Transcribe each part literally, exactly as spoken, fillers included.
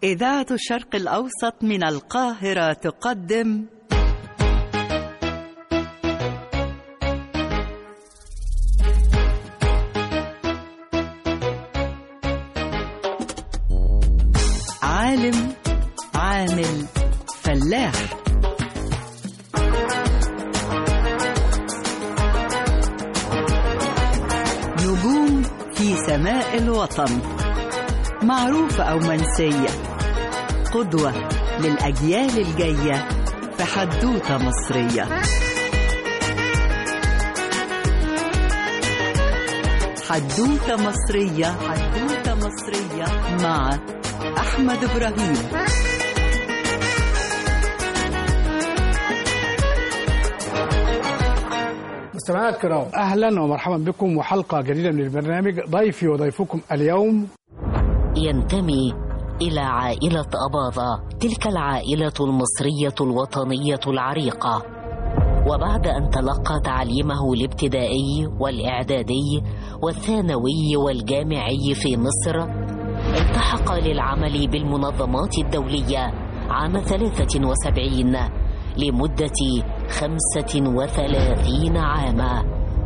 إذاعة الشرق الأوسط من القاهرة تقدم عالم عامل فلاح. نجوم في سماء الوطن، معروفة أو منسية، قدوة للأجيال الجاية في حدوتة مصرية. حدوتة مصرية، حدوتة مصرية مع أحمد إبراهيم. مستمعينا الكرام، أهلا ومرحبا بكم وحلقة جديدة من البرنامج. ضيفي وضيفكم اليوم ينتمي إلى عائلة أباظة، تلك العائلة المصرية الوطنية العريقة. وبعد أن تلقى تعليمه الابتدائي والإعدادي والثانوي والجامعي في مصر، التحق للعمل بالمنظمات الدولية عام ثلاثة وسبعين لمدة خمسة وثلاثين عاما.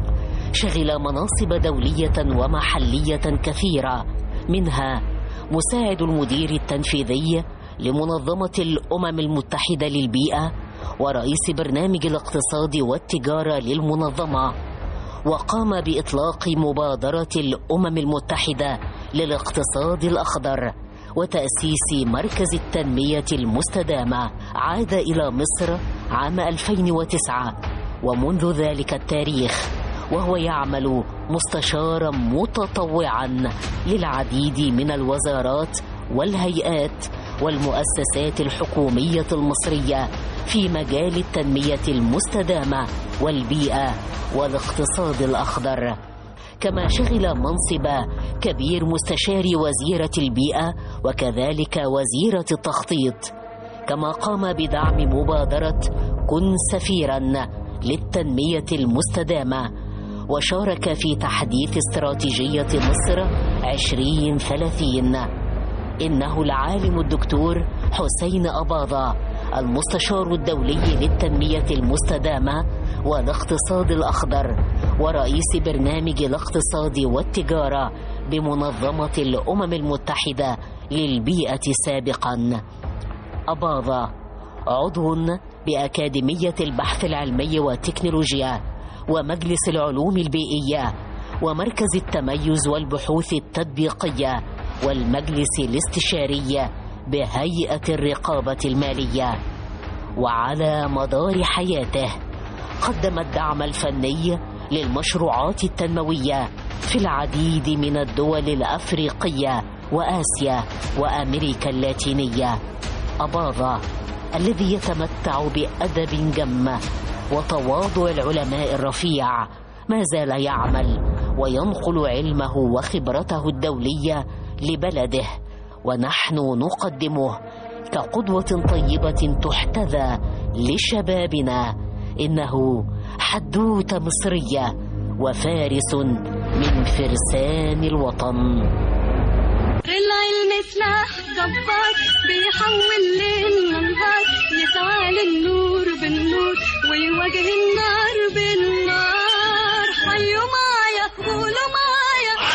شغل مناصب دولية ومحلية كثيرة، منها مساعد المدير التنفيذي لمنظمة الأمم المتحدة للبيئة ورئيس برنامج الاقتصاد والتجارة للمنظمة. وقام بإطلاق مبادرة الأمم المتحدة للاقتصاد الأخضر وتأسيس مركز التنمية المستدامة. عاد إلى مصر عام ألفين وتسعة، ومنذ ذلك التاريخ وهو يعمل مستشارا متطوعا للعديد من الوزارات والهيئات والمؤسسات الحكومية المصرية في مجال التنمية المستدامة والبيئة والاقتصاد الأخضر. كما شغل منصب كبير مستشار وزيرة البيئة وكذلك وزيرة التخطيط. كما قام بدعم مبادرة كن سفيرا للتنمية المستدامة، وشارك في تحديث استراتيجية مصر عشرين ثلاثين. إنه العالم الدكتور حسين أباظة، المستشار الدولي للتنمية المستدامة والاقتصاد الأخضر ورئيس برنامج الاقتصاد والتجارة بمنظمة الأمم المتحدة للبيئة سابقا. أباظة عضو بأكاديمية البحث العلمي والتكنولوجيا ومجلس العلوم البيئية ومركز التميز والبحوث التطبيقية والمجلس الاستشاري بهيئة الرقابة المالية. وعلى مدار حياته قدم الدعم الفني للمشروعات التنموية في العديد من الدول الأفريقية وآسيا وأمريكا اللاتينية. أباظة الذي يتمتع بأدب جم وتواضع العلماء الرفيع ما زال يعمل وينقل علمه وخبرته الدولية لبلده، ونحن نقدمه كقدوة طيبة تحتذى لشبابنا. إنه حدوتة مصرية وفارس من فرسان الوطن. العلم سلاح جبار بيحول ليل نهار، يفعل النور بالنور ويواجه النار بالنار. حيوا معايا قولوا معايا.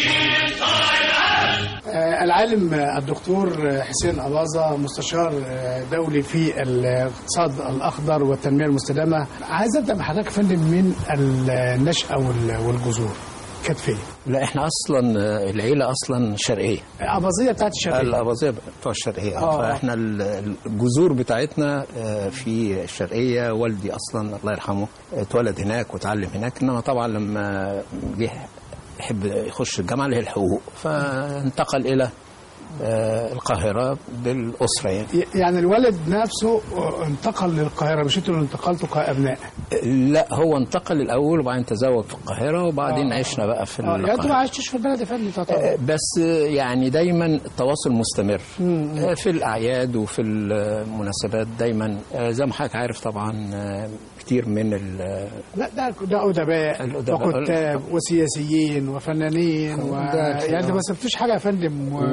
العالم الدكتور حسين أباظة، مستشار دولي في الاقتصاد الأخضر والتنمية المستدامة. عايز أبدأ مع حضرتك فندم من النشأة والجذور. كانت فين؟ لا احنا اصلا العيله اصلا شرقيه، الاباظيه بتاعت الشرقيه، الاباظيه بتوع الشرقيه. آه. فاحنا الجذور بتاعتنا في الشرقيه. والدي اصلا الله يرحمه اتولد هناك وتعلم هناك، انما طبعا لما جه يحب يخش الجامعه اللي هي الحقوق فانتقل الى القاهرة بالأسرة. يعني يعني الوالد نفسه انتقل للقاهرة، مش انتوا اللي انتقلتوا كأبناء؟ لا هو انتقل الأول وبعدين تزوج في القاهرة وبعدين آه. عشنا بقى في القاهرة. يعني انتوا ما عشتوش في البلد يا فندم طبعا؟ بس يعني دايما التواصل مستمر مم. في الأعياد وفي المناسبات دايما، زي ما حضرتك عارف طبعا كتير من ال لا ده ده أدباء وكتاب وسياسيين وفنانين و... يعني ما سبتوش حاجة يا فندم و...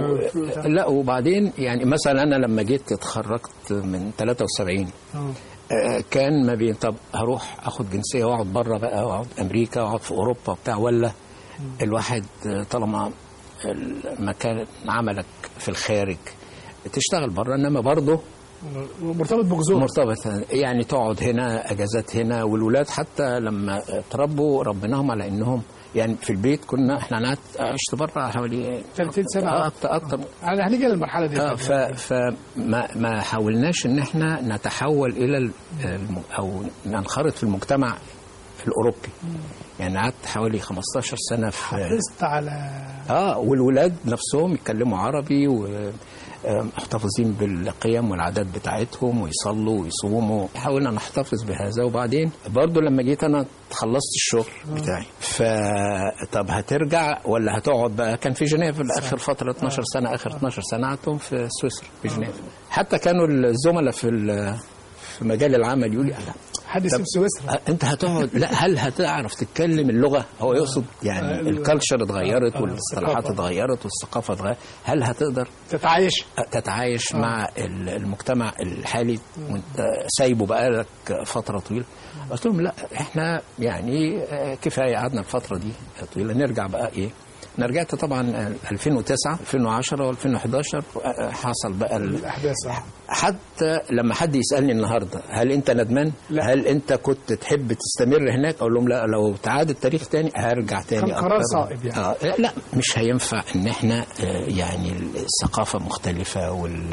كله. لا وبعدين يعني مثلا انا لما جيت اتخرجت من ثلاثة وسبعين اه آه، كان ما بين طب هروح اخد جنسيه واقعد بره بقى واقعد امريكا واقعد في اوروبا وبتاع، ولا الواحد آه، طالما المكان عملك في الخارج تشتغل بره، انما برضه مرتبط بجذور. مرتبط يعني تقعد هنا اجازات هنا، والولاد حتى لما تربوا ربناهم على انهم يعني في البيت كنا احنا قعدت عشت بره حوالي ثلاثين سنه اكتر اكتر يعني هنيجي للمرحله دي. اه ف فما ما حاولناش ان احنا نتحول الى الم او ننخرط في المجتمع الاوروبي. يعني قعدت حوالي خمستاشر سنه في حرصت على اه والولاد نفسهم يتكلموا عربي ومحتفظين بالقيم والعادات بتاعتهم ويصلوا ويصوموا. حاولنا نحتفظ بهذا. وبعدين برضو لما جيت انا خلصت الشغل بتاعي، فطب هترجع ولا هتقعد بقى؟ كان في جنيف اخر فتره اتناشر سنه، اخر اتناشر سنه قعدتهم في سويسرا في جنيف. حتى كانوا الزملاء في في مجال العمل يقول لي حد يسيب سويسرا انت هتقعد، لا هل هتعرف تتكلم اللغه؟ هو يقصد يعني الكالتشر اتغيرت والاصطلاحات اتغيرت والثقافه اتغيرت، هل هتقدر تتعايش تتعايش مع المجتمع الحالي وانت سايبه بقالك فتره طويله؟ قلت لهم لا احنا يعني كفايه قعدنا الفتره دي طويله، نرجع بقى ايه. انا رجعت طبعا ألفين وتسعة ألفين وعشرة وألفين وحداشر حصل بقى الاحداث. حتى لما حد يسالني النهارده هل انت ندمان؟ لا. هل انت كنت تحب تستمر هناك؟ اقول لهم لا، لو تعاد التاريخ تاني هرجع تاني. كان قرار صائب يعني. آه لا مش هينفع ان احنا آه يعني الثقافه مختلفه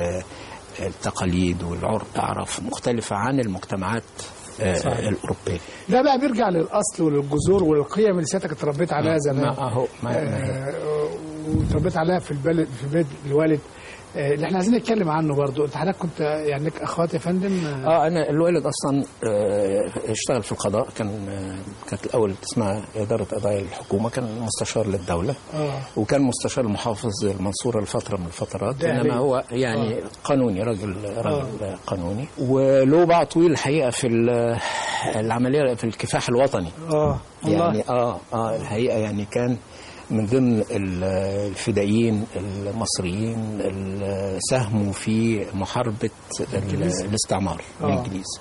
والتقاليد والعرف مختلفه عن المجتمعات آه الأوروبية. ده بقى بيرجع للأصل وللجذور والقيم اللي سيادتك اتربيت عليها زمان. ما أهو ما آه وتربيت عليها في البلد في بيت الوالد آه اللي احنا عايزين نتكلم عنه برضو. انت حضرتك كنت يعني لك اخوات يا فندم؟ اه انا الوالد اصلا آه اشتغل في القضاء، كان آه كانت الاول اسمها اداره قضايا الحكومه، كان مستشار للدوله. آه. وكان مستشار محافظ المنصوره لفتره من الفترات، انما هو يعني آه. قانوني، راجل راجل آه. قانوني، وله باع طويل الحقيقه في العمليه في الكفاح الوطني. اه يعني اه اه الحقيقه يعني كان من ضمن الفدائيين المصريين اللي ساهموا في محاربة الاستعمار الإنجليزي.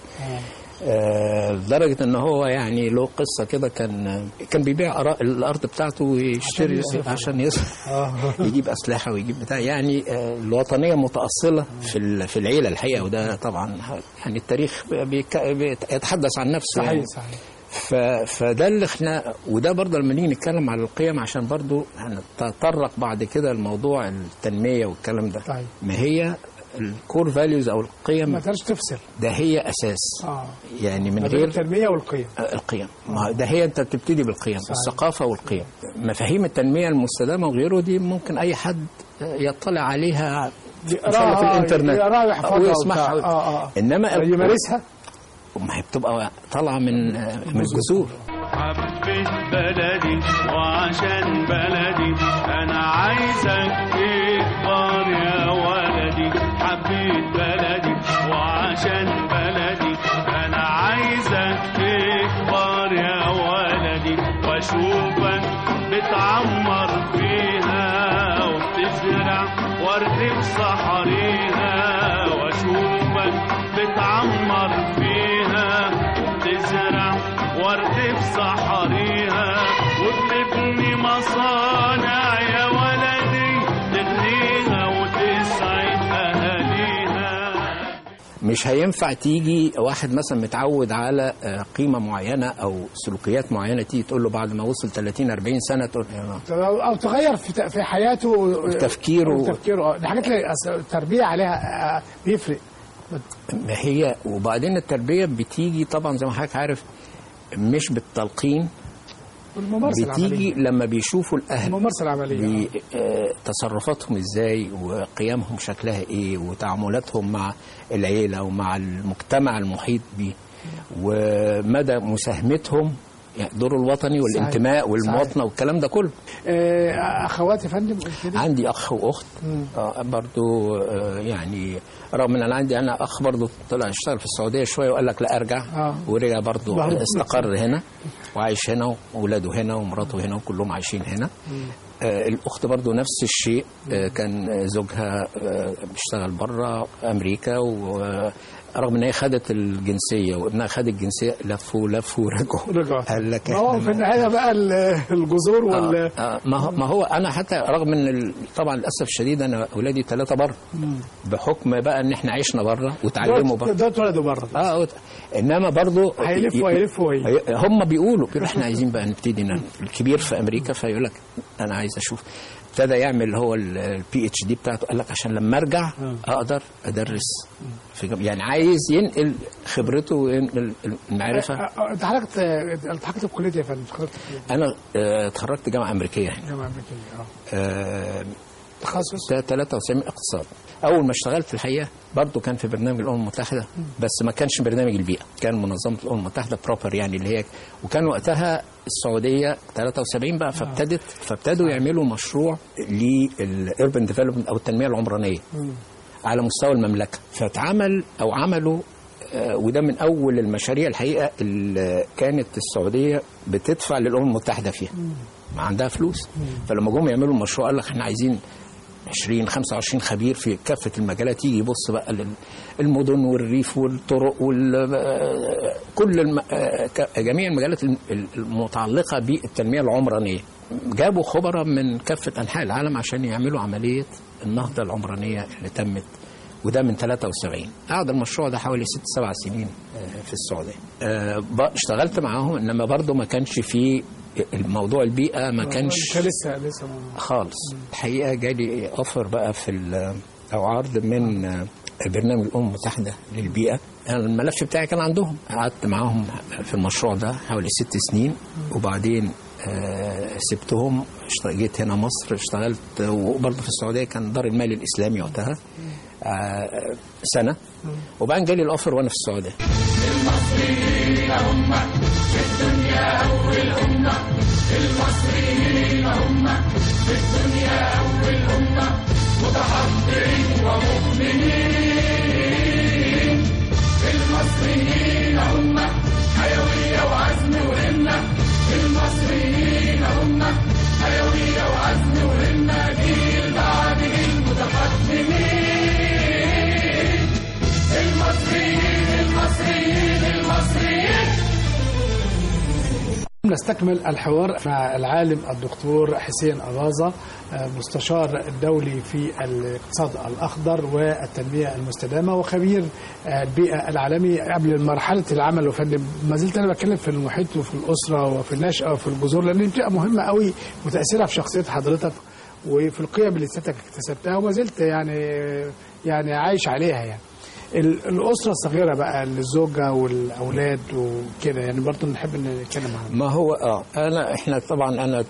لدرجة ان هو يعني له قصة كده، كان كان بيبيع الأرض بتاعته ويشتري عشان يصرف يجيب أسلحة ويجيب بتاع. يعني الوطنية متأصلة في في العيلة الحقيقة، وده طبعا يعني التاريخ بيتحدث عن نفسه. صحيح صحيح. فده اللي احنا، وده برضه لما نيجي نتكلم على القيم عشان برضه هنتطرق بعد كده لموضوع التنميه والكلام ده. طيب. ما هي الكور فاليوز او القيم ما تقدرش تفصل، ده هي اساس. اه يعني من غير التنميه والقيم. القيم ما ده هي انت بتبتدي بالقيم. صحيح. الثقافه والقيم، مفاهيم التنميه المستدامه وغيره دي ممكن اي حد يطلع عليها في الانترنت ويسمعها. آه آه. انما يمارسها ما هي بتبقى طالعه من من الجذور. حبيت بلدي وعشان بلدي انا عايزك تكبر يا ولدي. حبيت بلدي وعشان بلدي انا عايزك تكبر يا ولدي، واشوفك بتعمر فيها وبتزرع ورد في صحريها، واشوفك بتعمر فيها وبتزرع ورد في صحريها، وبتبني مصانع يا ولدي تغنيها وتسعد اهاليها. مش هينفع تيجي واحد مثلا متعود على قيمه معينه او سلوكيات معينه، تيجي تقول له بعد ما وصل ثلاثين أربعين سنه تقول او تغير في في حياته وتفكيره وتفكيره. دي حاجات التربيه عليها بيفرق. ما هي وبعدين التربيه بتيجي طبعا زي ما حضرتك عارف مش بالتلقين، بتيجي العملية. لما بيشوفوا الاهل الممارسه العمليه تصرفاتهم ازاي وقيمهم شكلها ايه وتعاملاتهم مع العيله ومع المجتمع المحيط بيه ومدى مساهمتهم، يعني دور الوطني والانتماء والمواطنه والكلام ده كله. اخواتي يا فندم؟ عندي اخ واخت آه برضو آه يعني رغم ان انا عندي انا اخ برضو طلع يشتغل في السعوديه شويه وقال لك لا ارجع. آه. ورجع برضو استقر هنا وعايش هنا واولاده هنا ومراته هنا وكلهم عايشين هنا. آه الاخت برضو نفس الشيء. آه كان زوجها آه بيشتغل بره امريكا، ورغم ان هي خدت الجنسيه وابنها خد الجنسيه لفوا لفوا ورجعوا رجعوا. قال لك ما هو في النهايه بقى الجذور وال آه آه ما هو ما هو انا حتى رغم ان ال- طبعا للاسف الشديد انا اولادي ثلاثه بره، بحكم بقى ان احنا عشنا بره وتعلموا بره. ده اتولدوا بره. اه وت- انما برضو هيلفوا هيلفوا هي. هي- هم بيقولوا بيقولوا احنا عايزين بقى نبتدي ن- الكبير في امريكا فيقول لك انا عايز اشوف. ابتدى يعمل هو البي اتش دي بتاعته، قال لك عشان لما ارجع اقدر ادرس في جم... يعني عايز ينقل خبرته وينقل المعرفه. انت حضرتك التحقت في كليه يا فندم؟ اتخرجت في كلية انا آه، اتخرجت جامعه امريكيه هنا. جامعه امريكيه. اه آه، تخصص ثلاثة وسبعين اقتصاد. اول ما اشتغلت في الحقيقه برضه كان في برنامج الامم المتحده، بس ما كانش برنامج البيئه، كان منظمه الامم المتحده بروبر يعني اللي هي، وكان وقتها السعوديه ثلاثة وسبعين بقى، فابتدت فابتدوا يعملوا مشروع للاربن ديفلوبمنت او التنميه العمرانيه على مستوى المملكه، فاتعمل او عملوا آه، وده من اول المشاريع الحقيقه اللي كانت السعوديه بتدفع للامم المتحده فيها، ما عندها فلوس. فلما جم يعملوا المشروع قال لك احنا عايزين عشرين خمسة وعشرين خبير في كافة المجالات يجي يبص بقى للمدن والريف والطرق وال كل الم... جميع المجالات المتعلقة بالتنمية العمرانية. جابوا خبراء من كافة أنحاء العالم عشان يعملوا عملية النهضة العمرانية اللي تمت، وده من ثلاثة وسبعين. قعد المشروع ده حوالي ست سبع سنين في السعودية. اشتغلت معاهم، إنما برضو ما كانش فيه الموضوع البيئة، ما كانش لسه لسه خالص. الحقيقة جالي اوفر بقى في او عرض من برنامج الامم المتحدة للبيئة. الملف بتاعي كان عندهم، قعدت معاهم في المشروع ده حوالي ست سنين، وبعدين آه سبتهم، جيت هنا مصر اشتغلت، وبرضه في السعودية كان دار المال الإسلامي وقتها آه سنة، وبعدين جالي الاوفر وانا في السعودية. المصريين هم في الدنيا أول أمة، المصريين هم في الدنيا أول أمة، متحضرين ومؤمنين. المصريين هم حيوية وعزم وهمة، المصريين هم حيوية وعزم وهمة، جيل بعد جيل متقدمين. المصريين المصريين المصريين. نستكمل الحوار مع العالم الدكتور حسين أباظة، مستشار الدولي في الاقتصاد الأخضر والتنمية المستدامة وخبير البيئة العالمي. قبل مرحلة العمل وفن ما زلت أنا بتكلم في المحيط وفي الأسرة وفي النشأة وفي الجذور، لأن دي بتبقى مهمة قوي وتأثيرها في شخصية حضرتك وفي القيم اللي سيادتك اكتسبتها وما زلت يعني يعني عايش عليها. يعني الأسرة الصغيرة بقى، الزوجة والأولاد وكده، يعني برضه نحب نتكلم عنها. ما هو اه انا احنا طبعا انا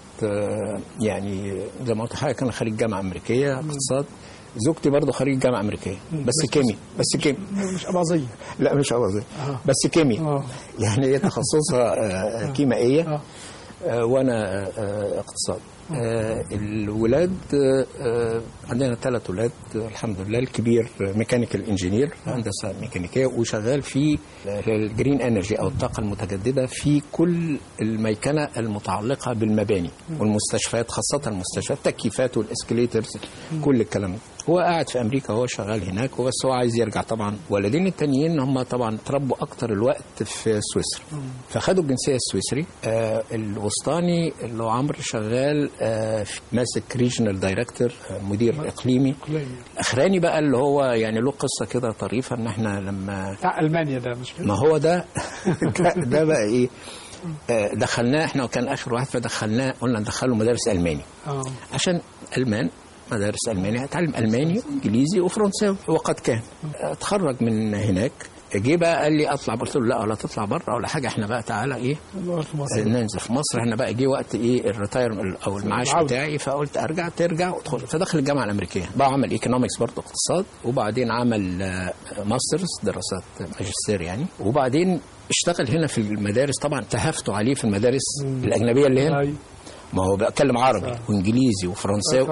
يعني زي ما قلت لحضرتك انا خريج جامعة أمريكية اقتصاد، زوجتي برضه خريج جامعة أمريكية بس كيمياء، بس كيمياء مش أباظية. لا مش أباظية آه. بس كيمياء آه. يعني هي تخصصها آه كيميائية آه. آه وانا آه اقتصاد. آه الولاد آه عندنا ثلاث ولاد الحمد لله. الكبير ميكانيكال انجينير، هندسه ميكانيكيه، وشغال في الجرين انرجي او الطاقه المتجدده في كل الميكنه المتعلقه بالمباني والمستشفيات، خاصه المستشفيات، التكييفات والاسكليترز، كل الكلام ده. هو قاعد في امريكا، هو شغال هناك، وبس هو عايز يرجع. طبعا ولدين التانيين هم طبعا تربوا اكتر الوقت في سويسرا، فخدوا الجنسيه السويسري. آه الوسطاني اللي هو عمرو شغال آه ماسك ريجنال دايركتور، آه مدير اقليمي. الاخراني بقى اللي هو يعني له قصه كده طريفه، ان احنا لما بتاع المانيا ده مش كده؟ ما هو ده ده بقى ايه، آه دخلناه احنا، وكان اخر واحد فدخلناه، قلنا ندخله مدارس الماني اه عشان المان مدارس ألمانيا، اتعلم ألماني وإنجليزي وفرنساوي. وقد كان اتخرج من هناك، جه بقى قال لي اطلع، قلت له لا ولا تطلع بره ولا حاجه، احنا بقى تعالى ايه ننزل في مصر. احنا بقى جه وقت ايه الريتاير او المعاش بتاعي، فقلت ارجع ترجع وادخل. فدخل الجامعه الامريكيه بقى، عمل ايكونومكس برضه اقتصاد، وبعدين عمل ماسترز دراسات ماجستير يعني، وبعدين اشتغل هنا في المدارس. طبعا تهفتوا عليه في المدارس الاجنبيه اللي هنا، ما هو بيتكلم عربي وانجليزي وفرنساوي،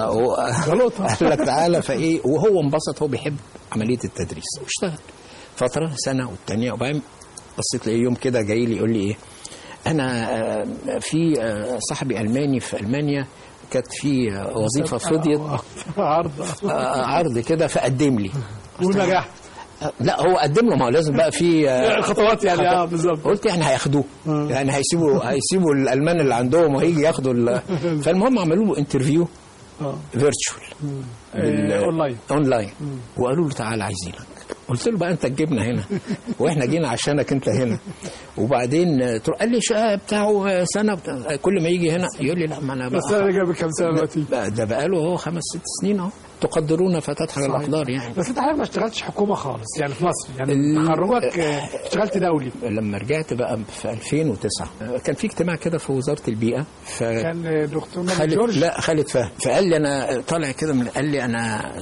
قال لك تعالى فايه، وهو انبسط، هو بيحب عمليه التدريس، واشتغل فتره سنه والثانيه. وبعدين بصيت لي يوم كده جاي لي يقول لي ايه، انا في صاحبي الماني في المانيا كانت في وظيفه فضيت عرض عرض كده فقدم لي ونجحت. لا هو قدم له، ما هو لازم بقى في خطوات يعني. اه بالظبط. قلت يعني هياخدوه، يعني هيسيبوا هيسيبوا الالمان اللي عندهم وهيجي ياخدوا ال... فالمهم عملوا له انترفيو فيرتشوال اونلاين اونلاين وقالوا له تعالى عايزينك. قلت له بقى انت تجيبنا هنا واحنا جينا عشانك انت هنا. وبعدين قال لي شقه بتاعه سنه بتاع. كل ما يجي هنا يقول لي لا ما انا بقى بس انا جايب كام سنه دلوقتي؟ ده بقى له اهو خمس ست سنين اهو. تقدرون فتضحك الاقدار يعني. بس انت حضرتك ما اشتغلتش حكومه خالص يعني في مصر يعني تخرجك اشتغلت دولي. لما رجعت بقى في ألفين وتسعة كان في اجتماع كده في وزاره البيئه ف كان دكتور خالد جورج. لا خالد فهمي. فقال لي انا طالع كده من قال لي انا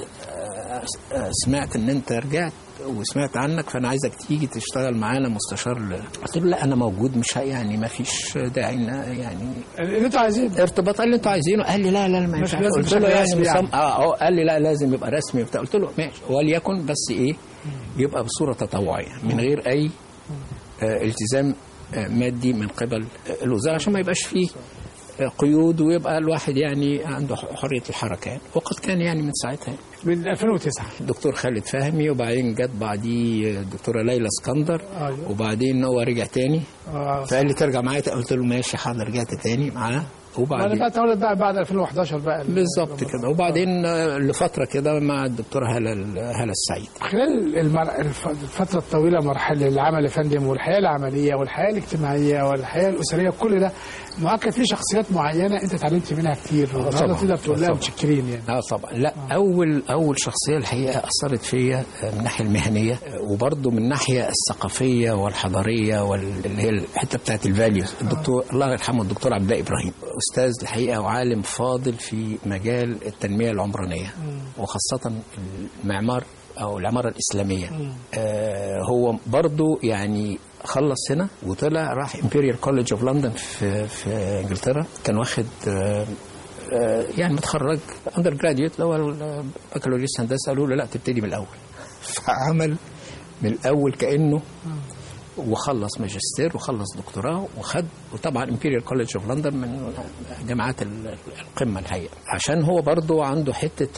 سمعت ان انت رجعت وسمعت عنك فانا عايزك تيجي تشتغل معانا مستشار ل... قلت له لا انا موجود مش يعني ما فيش داعي يعني اللي انتوا عايزينه ارتباط اللي انتوا عايزينه. قال لي لا لا ما ينفعش. قلت له يعني, يعني. يعني. اه قال لي لا لازم يبقى رسمي بتاع. قلت له ماشي وليكن بس ايه يبقى بصوره تطوعيه من غير اي آه التزام آه مادي من قبل الوزاره عشان ما يبقاش فيه قيود ويبقى الواحد يعني عنده حرية الحركة يعني. وقد كان يعني من ساعتها من ألفين وتسعة الدكتور خالد فهمي وبعدين جت بعديه الدكتورة ليلى اسكندر أيوه. وبعدين هو رجع تاني آه. فقال لي ترجع معايا. قلت له ماشي حاضر. رجعت تاني معاه وبعدين انا بقى تولد بقى بعد ألفين وحداشر بقى بالظبط كده. وبعدين لفترة كده مع الدكتورة هلا هلا السعيد. خلال المر... الفترة الطويلة مرحلة العمل يا فندم والحياة العملية والحياة الاجتماعية والحياة الأسرية كل ده مؤكد في شخصيات معينة أنت اتعلمت منها كتير والنهارده تقدر تقول لها متشكرين يعني. اه طبعا. لا آه. أول أول شخصية الحقيقة أثرت فيا من الناحية المهنية وبرضه من الناحية الثقافية والحضارية واللي هي الحتة بتاعت الفاليوز الدكتور آه. الله يرحمه الدكتور عبد الله إبراهيم أستاذ الحقيقة وعالم فاضل في مجال التنمية العمرانية م. وخاصة المعمار أو العمارة الإسلامية. آه هو برضو يعني خلص هنا وطلع راح إمبيريال كوليدج أوف لندن في, في إنجلترا. كان واخد آه آه يعني متخرج أندر جراديوت اللي هو البكالوريوس هندسة. قالوا له لا تبتدي من الأول. فعمل من الأول كأنه وخلص ماجستير وخلص دكتوراه وخد وطبعا امبيريال كوليدج اوف لندن من جامعات القمه الحقيقه عشان هو برضو عنده حته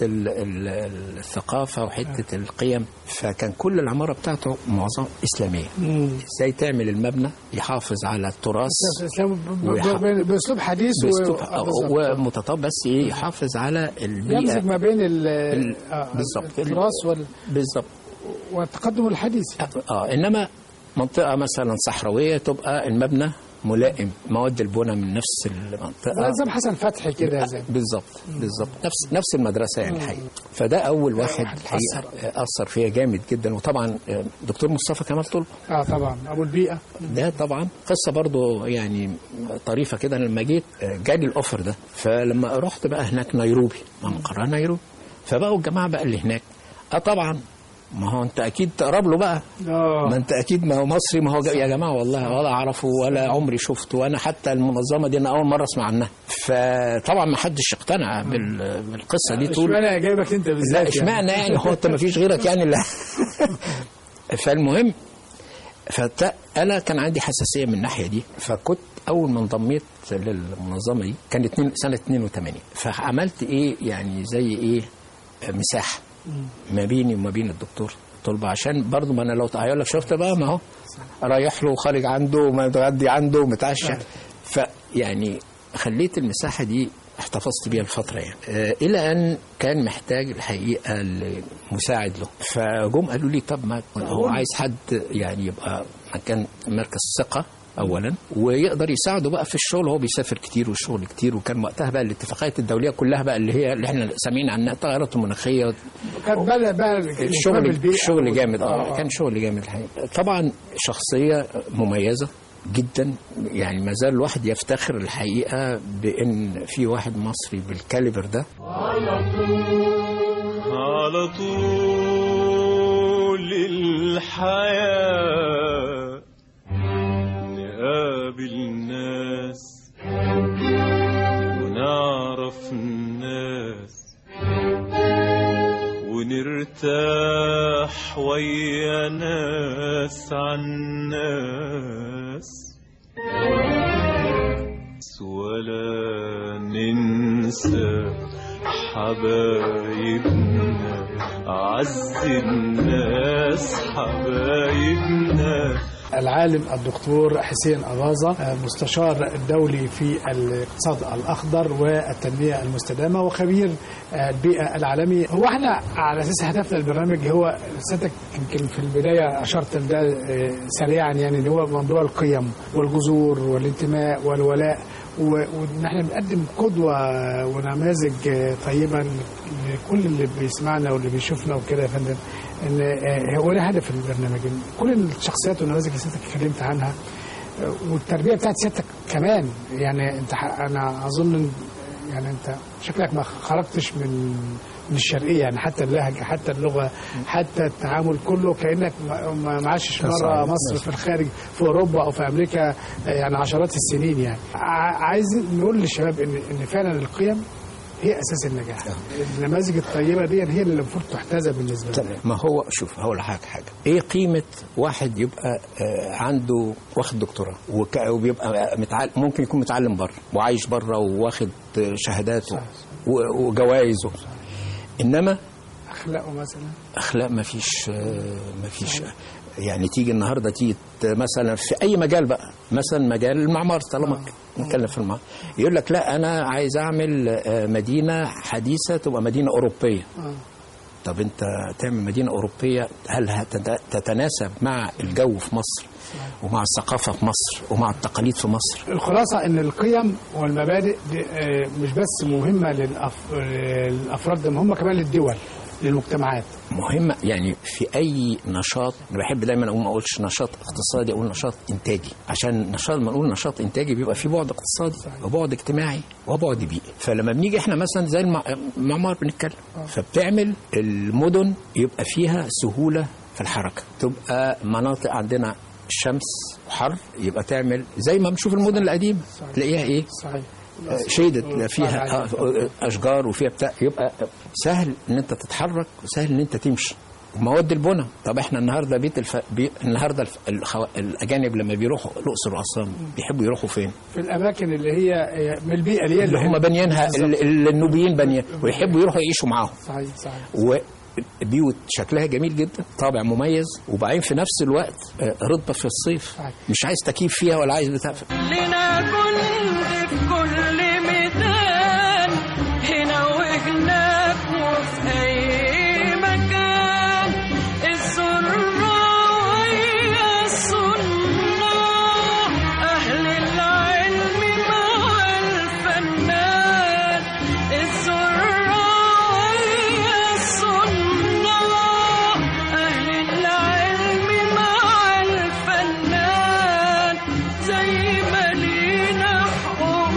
الثقافه وحته القيم. فكان كل العماره بتاعته معظم اسلاميه. ازاي تعمل المبنى يحافظ على التراث باسلوب حديث ومتطابق بس ايه يحافظ على البيئه يمزج ما بين بالظبط التراث وال بالظبط والتقدم الحديث. اه انما منطقة مثلا صحراوية تبقى المبنى ملائم مواد البناء من نفس المنطقة زي حسن فتحي كده زي بالظبط بالظبط نفس نفس المدرسة يعني الحقيقة. فده أول واحد الحقيقة أثر فيها جامد جدا. وطبعا دكتور مصطفى كمال طلبة اه طبعا أبو البيئة ده طبعا قصة برضو يعني طريفة كده. لما جيت جالي الأوفر ده فلما رحت بقى هناك نيروبي مقرها نيروبي فبقوا الجماعة بقى اللي هناك اه طبعا ما هو انت اكيد تقرب له بقى. أوه. ما انت اكيد ما هو مصري ما هو يا جماعه والله ولا اعرفه ولا عمري شفته وانا حتى المنظمه دي انا اول مره اسمع عنها. فطبعا ما حدش اقتنع بالقصه دي طول. اشمعنى جايبك انت بالذات؟ لا اشمعنى يعني هو انت ما فيش غيرك يعني لا. فالمهم فانا كان عندي حساسيه من الناحيه دي. فكنت اول ما انضميت للمنظمه دي كان اتنين سنه اثنين وثمانين. فعملت ايه يعني زي ايه مساحه ما بيني وما بين الدكتور طلبة عشان برضو ما انا لو هيقول لك شفت بقى ما هو رايح له وخارج عنده ومتغدي عنده ومتعشى. فيعني خليت المساحة دي احتفظت بيها الفترة يعني آه إلى أن كان محتاج الحقيقة المساعد له. فجم قالوا لي طب ما هو عايز حد يعني يبقى مكان مركز ثقة اولا ويقدر يساعده بقى في الشغل. هو بيسافر كتير والشغل كتير وكان وقتها بقى الاتفاقات الدوليه كلها بقى اللي هي اللي احنا سامعين عنها التغيرات المناخيه. كان بقى بقى الشغل الشغل جامد اه كان شغل جامد الحقيقه. طبعا شخصيه مميزه جدا يعني ما زال الواحد يفتخر الحقيقه بان في واحد مصري بالكاليبر ده. على طول على طول الحياه نقابل الناس ونعرف الناس ونرتاح ويا ناس عن ناس ولا ننسى ننسى حبايبنا أعز الناس حبايبنا. العالم الدكتور حسين أباظة مستشار الدولي في الاقتصاد الأخضر والتنمية المستدامة وخبير البيئة العالمي. هو احنا على أساس هدفنا البرنامج هو سيادتك يمكن في البداية أشرت ده سريعا، يعني اللي هو موضوع القيم والجذور والانتماء والولاء، وان احنا بنقدم قدوه ونماذج طيبه لكل اللي بيسمعنا واللي بيشوفنا وكده يا فندم. ان هو ده هدف البرنامج، كل الشخصيات والنماذج اللي سيادتك اتكلمت عنها والتربيه بتاعت سيادتك كمان. يعني انت انا اظن يعني انت شكلك ما خرجتش من من الشرقيه، يعني حتى اللهجه حتى اللغه حتى التعامل كله كانك ما معاشش مره مصر في الخارج في اوروبا او في امريكا يعني عشرات السنين. يعني عايز نقول للشباب ان ان فعلا القيم هي اساس النجاح. النماذج الطيبه دي هي اللي المفروض تحتذى بالنسبه لنا. ما هو شوف هقول لحضرتك حاجه، ايه قيمه واحد يبقى عنده واخد دكتوراه وبيبقى متعلم، ممكن يكون متعلم بره وعايش بره وواخد شهاداته وجوائزه، انما اخلاقه مثلا اخلاق ما فيش ما فيش يعني تيجي النهارده تيجي مثلا في اي مجال بقى، مثلا مجال المعمار طالما نتكلم في المعمار، يقول لك لا انا عايز اعمل مدينه حديثه تبقى مدينه اوروبيه. طب انت تعمل مدينه اوروبيه هل تتناسب مع الجو في مصر ومع الثقافه في مصر ومع التقاليد في مصر؟ الخلاصه ان القيم والمبادئ دي مش بس مهمه للافراد، ده مهمه كمان للدول للمجتمعات. مهمه يعني في اي نشاط. انا بحب دايما اقول ما اقولش نشاط اقتصادي، اقول نشاط انتاجي، عشان نشاط ما نقول نشاط انتاجي بيبقى فيه بعد اقتصادي وبعد اجتماعي وبعد بيئي. فلما بنيجي احنا مثلا زي المعمار بنتكلم، فبتعمل المدن يبقى فيها سهوله في الحركه، تبقى مناطق عندنا شمس وحر، يبقى تعمل زي ما بنشوف المدن القديمه تلاقيها ايه صحيح شيدت فيها اشجار وفيها بتاع، يبقى سهل ان انت تتحرك وسهل ان انت تمشي. ومواد البناء، طب احنا النهارده بيت الف... بي... النهارده الف... الخو... الاجانب لما بيروحوا الاقصر واسوان بيحبوا يروحوا فين؟ في الاماكن اللي هي من البيئه اللي, اللي هم بانيينها النوبيين بانيين، ويحبوا يروحوا يعيشوا معاهم. صحيح صحيح. و... بيوت شكلها جميل جدا، طابع مميز، وبعدين في نفس الوقت رطبه في الصيف، مش عايز تكييف فيها ولا عايز بتاع. لنا كنت في كل ميدان، هنا وهناك وفي اي مكان، الزراعة ويا الصناع، اهل العلم مع الفنان، الزراعة ويا الصناع، اهل العلم مع الفنان، زي ما لينا حقوق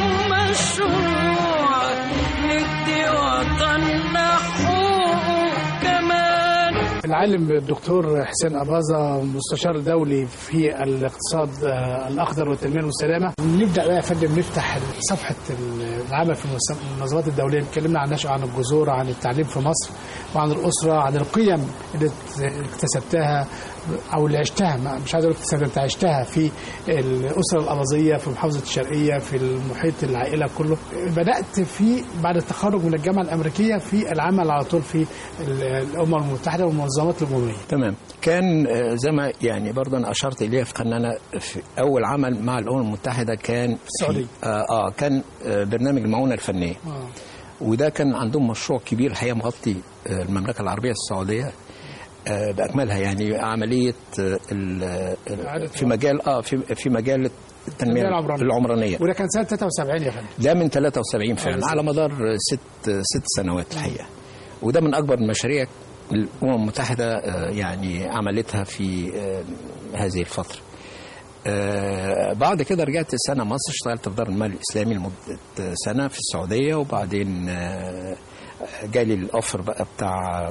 مشروع ندي وطننا حقوق كمان. العالم الدكتور حسين أباظة مستشار دولي في الاقتصاد الأخضر والتنمية المستدامة. نبدأ بقى يا فندم نفتح صفحة العمل في المنظمات الدولية. اتكلمنا عن النشأة، عن الجذور، عن التعليم في مصر، وعن الأسرة، عن القيم اللي اكتسبتها أو اللي عشتها، مش عايز أقول اكتسبتها، أنت عشتها في الأسرة الأباظية في محافظة الشرقية في المحيط العائلة كله. بدأت في بعد التخرج من الجامعة الأمريكية في العمل على طول في الأمم المتحدة والمنظمات الأممية. تمام. كان زي ما يعني برضه أنا أشرت إليها في أن أنا في أول عمل مع الأمم المتحدة كان في السعودية. آه, آه كان برنامج المعونة الفنية. آه. وده كان عندهم مشروع كبير الحقيقة مغطي المملكة العربية السعودية بأكملها، يعني عملية في مجال اه في في مجال التنمية العمرانية. وده كان سنة ثلاثة وسبعين يا فندم. ده من ثلاثة وسبعين فعلا على مدار ست ست سنوات الحقيقة. وده من أكبر المشاريع الأمم المتحدة يعني عملتها في هذه الفترة. بعد كده رجعت سنة مصر، اشتغلت في دار المال الإسلامي لمدة سنة في السعودية، وبعدين جالي الأوفر بقى بتاع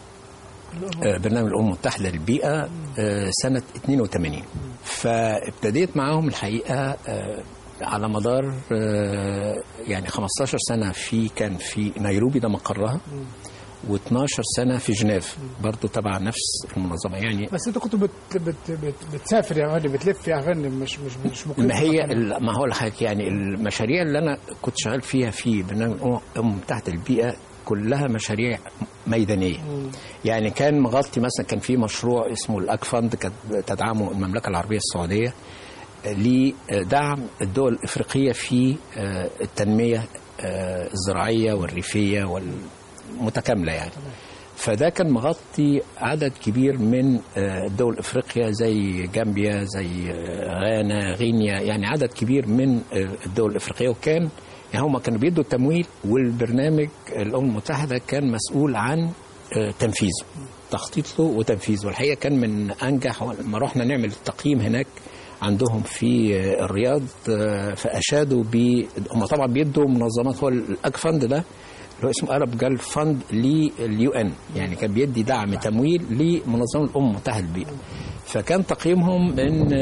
برنامج الأمم المتحدة للبيئة سنة اثنين وثمانين. فابتديت معاهم الحقيقة على مدار يعني خمستاشر سنة، في كان في نيروبي ده مقرها، واثناشر سنه في جنيف برضو تبع نفس المنظمه يعني. بس انت كنت بت بت بت بتسافر يا فندم، بتلف يا فندم، مش مش مش مقيم. ما هي ما هو الحقيقة يعني المشاريع اللي انا كنت شغال فيها في برنامج الامم المتحده للبيئه كلها مشاريع ميدانيه. مم. يعني كان مغطي مثلا، كان في مشروع اسمه الاك فاند كانت تدعمه المملكه العربيه السعوديه لدعم الدول الافريقيه في التنميه الزراعيه والريفيه والمتكامله يعني. فده كان مغطي عدد كبير من دول افريقيا زي جامبيا، زي غانا، غينيا، يعني عدد كبير من الدول الافريقيه. وكان يعني هم كانوا بيدوا التمويل، والبرنامج الامم المتحده كان مسؤول عن تنفيذه، تخطيط له وتنفيذه. والحقيقه كان من انجح لما رحنا نعمل التقييم هناك عندهم في الرياض، فاشادوا ب هم طبعا بيدوا منظمات، هو الاك فاند ده اللي هو اسمه أرب جال فاند لليو ان، يعني كان بيدي دعم تمويل لمنظمه الامم المتحده للبيئه. فكان تقييمهم ان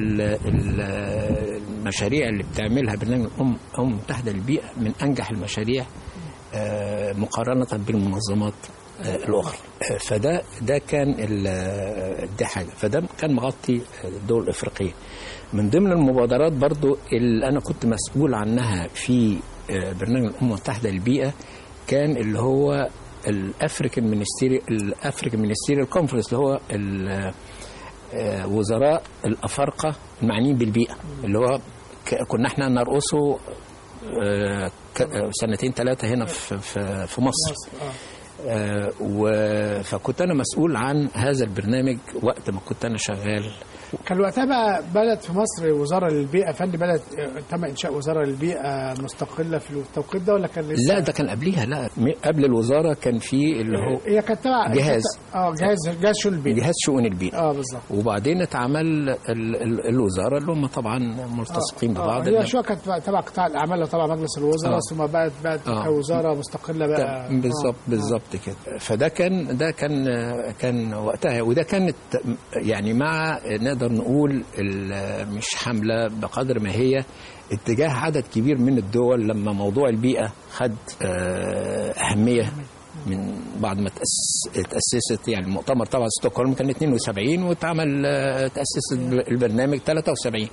المشاريع اللي بتعملها برنامج الامم المتحده للبيئه من انجح المشاريع مقارنه بالمنظمات الاخرى. فده ده كان دي حاجه، فده كان مغطي الدول الافريقيه. من ضمن المبادرات برضو اللي انا كنت مسؤول عنها في برنامج الامم المتحده للبيئه كان اللي هو الافريكان مينستيري الافريكان مينستيري كونفرنس، اللي هو وزراء الافارقه المعنيين بالبيئه، اللي هو كنا احنا نرقصه سنتين ثلاثه هنا في في مصر. فكنت انا مسؤول عن هذا البرنامج وقت ما كنت انا شغال. كان وقتها بقى بدأت في مصر وزارة للبيئة فندم، بدأت تم إنشاء وزارة للبيئة مستقلة في التوقيت ده ولا كان لسه؟ لا ده كان قبليها، لا قبل الوزارة كان في اللي هو هي كانت تبع جهاز اه جهاز جهاز شؤون البيئة جهاز شؤون البيئة اه بالظبط. وبعدين اتعمل ال ال الوزارة اللي هم طبعا ملتصقين آه. ببعض. هي شو كانت تبع قطاع الأعمال وتبع مجلس الوزراء، ثم آه. بقت بقت آه. كوزارة مستقلة بقى بالظبط آه. بالظبط كده. فده كان ده كان كان وقتها، وده كانت يعني مع نقدر نقول مش حملة بقدر ما هي اتجاه عدد كبير من الدول لما موضوع البيئة خد أهمية من بعد ما تأسست. يعني المؤتمر طبعا ستوكهولم كان اثنين وسبعين واتعمل تأسس البرنامج ثلاثة وسبعين.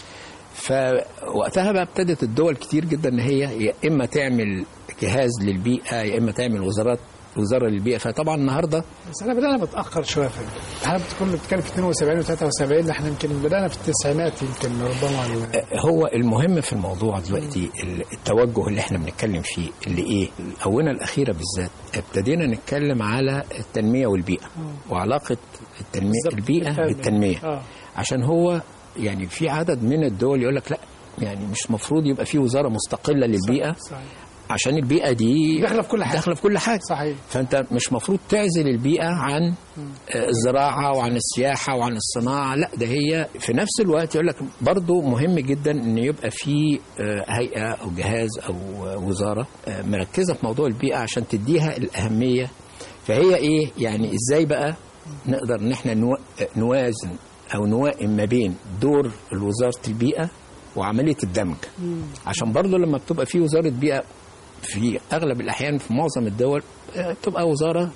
فوقتها بقى ابتدت الدول كتير جدا ان هي يا اما تعمل جهاز للبيئة يا اما تعمل وزارات وزارة للبيئة. فطبعا النهارده بس احنا بدأنا متأخر شوية في احنا بتكون بتتكلم في اثنين وسبعين وثلاثة وسبعين، احنا يمكن بدأنا في التسعينات يمكن ربما. هو المهم في الموضوع دلوقتي التوجه اللي احنا بنتكلم فيه اللي ايه الآونة الأخيرة بالذات ابتدينا نتكلم على التنمية والبيئة وعلاقة التنمية البيئة بالتنمية آه. عشان هو يعني في عدد من الدول يقول لك لا يعني مش مفروض يبقى في وزارة مستقلة للبيئة صحيح. صحيح. عشان البيئة دي داخلة في كل حاجة داخلة في كل حاجة صحيح. فأنت مش مفروض تعزل البيئة عن الزراعة وعن السياحة وعن الصناعة، لا ده هي في نفس الوقت يقول لك برضو مهم جدا أن يبقى في هيئة أو جهاز أو وزارة مركزة في موضوع البيئة عشان تديها الأهمية. فهي إيه يعني إزاي بقى نقدر أن احنا نوازن أو نوائم ما بين دور وزارة البيئة وعملية الدمج، عشان برضو لما بتبقى في وزارة بيئة في أغلب الأحيان في معظم الدول تبقى وزارة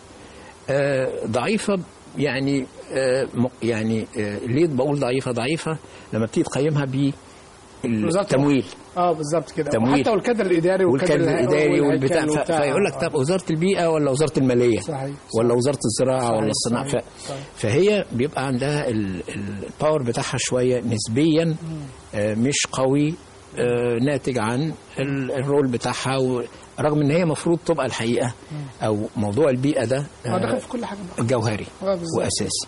ضعيفة. يعني يعني ليه بقول ضعيفة ضعيفة لما بتيجي تقيمها بالتمويل اه بالظبط كده، تمويل. حتى والكادر الإداري والكادر الإداري والبتاع، فيقول لك طب وزارة البيئة ولا وزارة المالية صحيح. ولا وزارة الزراعة صحيح. ولا الصناعة صحيح. صحيح. فهي بيبقى عندها الباور بتاعها شوية نسبيا مش قوي ناتج عن الرول بتاعها، رغم ان هي مفروض تبقى الحقيقه او موضوع البيئه ده داخل في كل حاجه جوهري واساسي.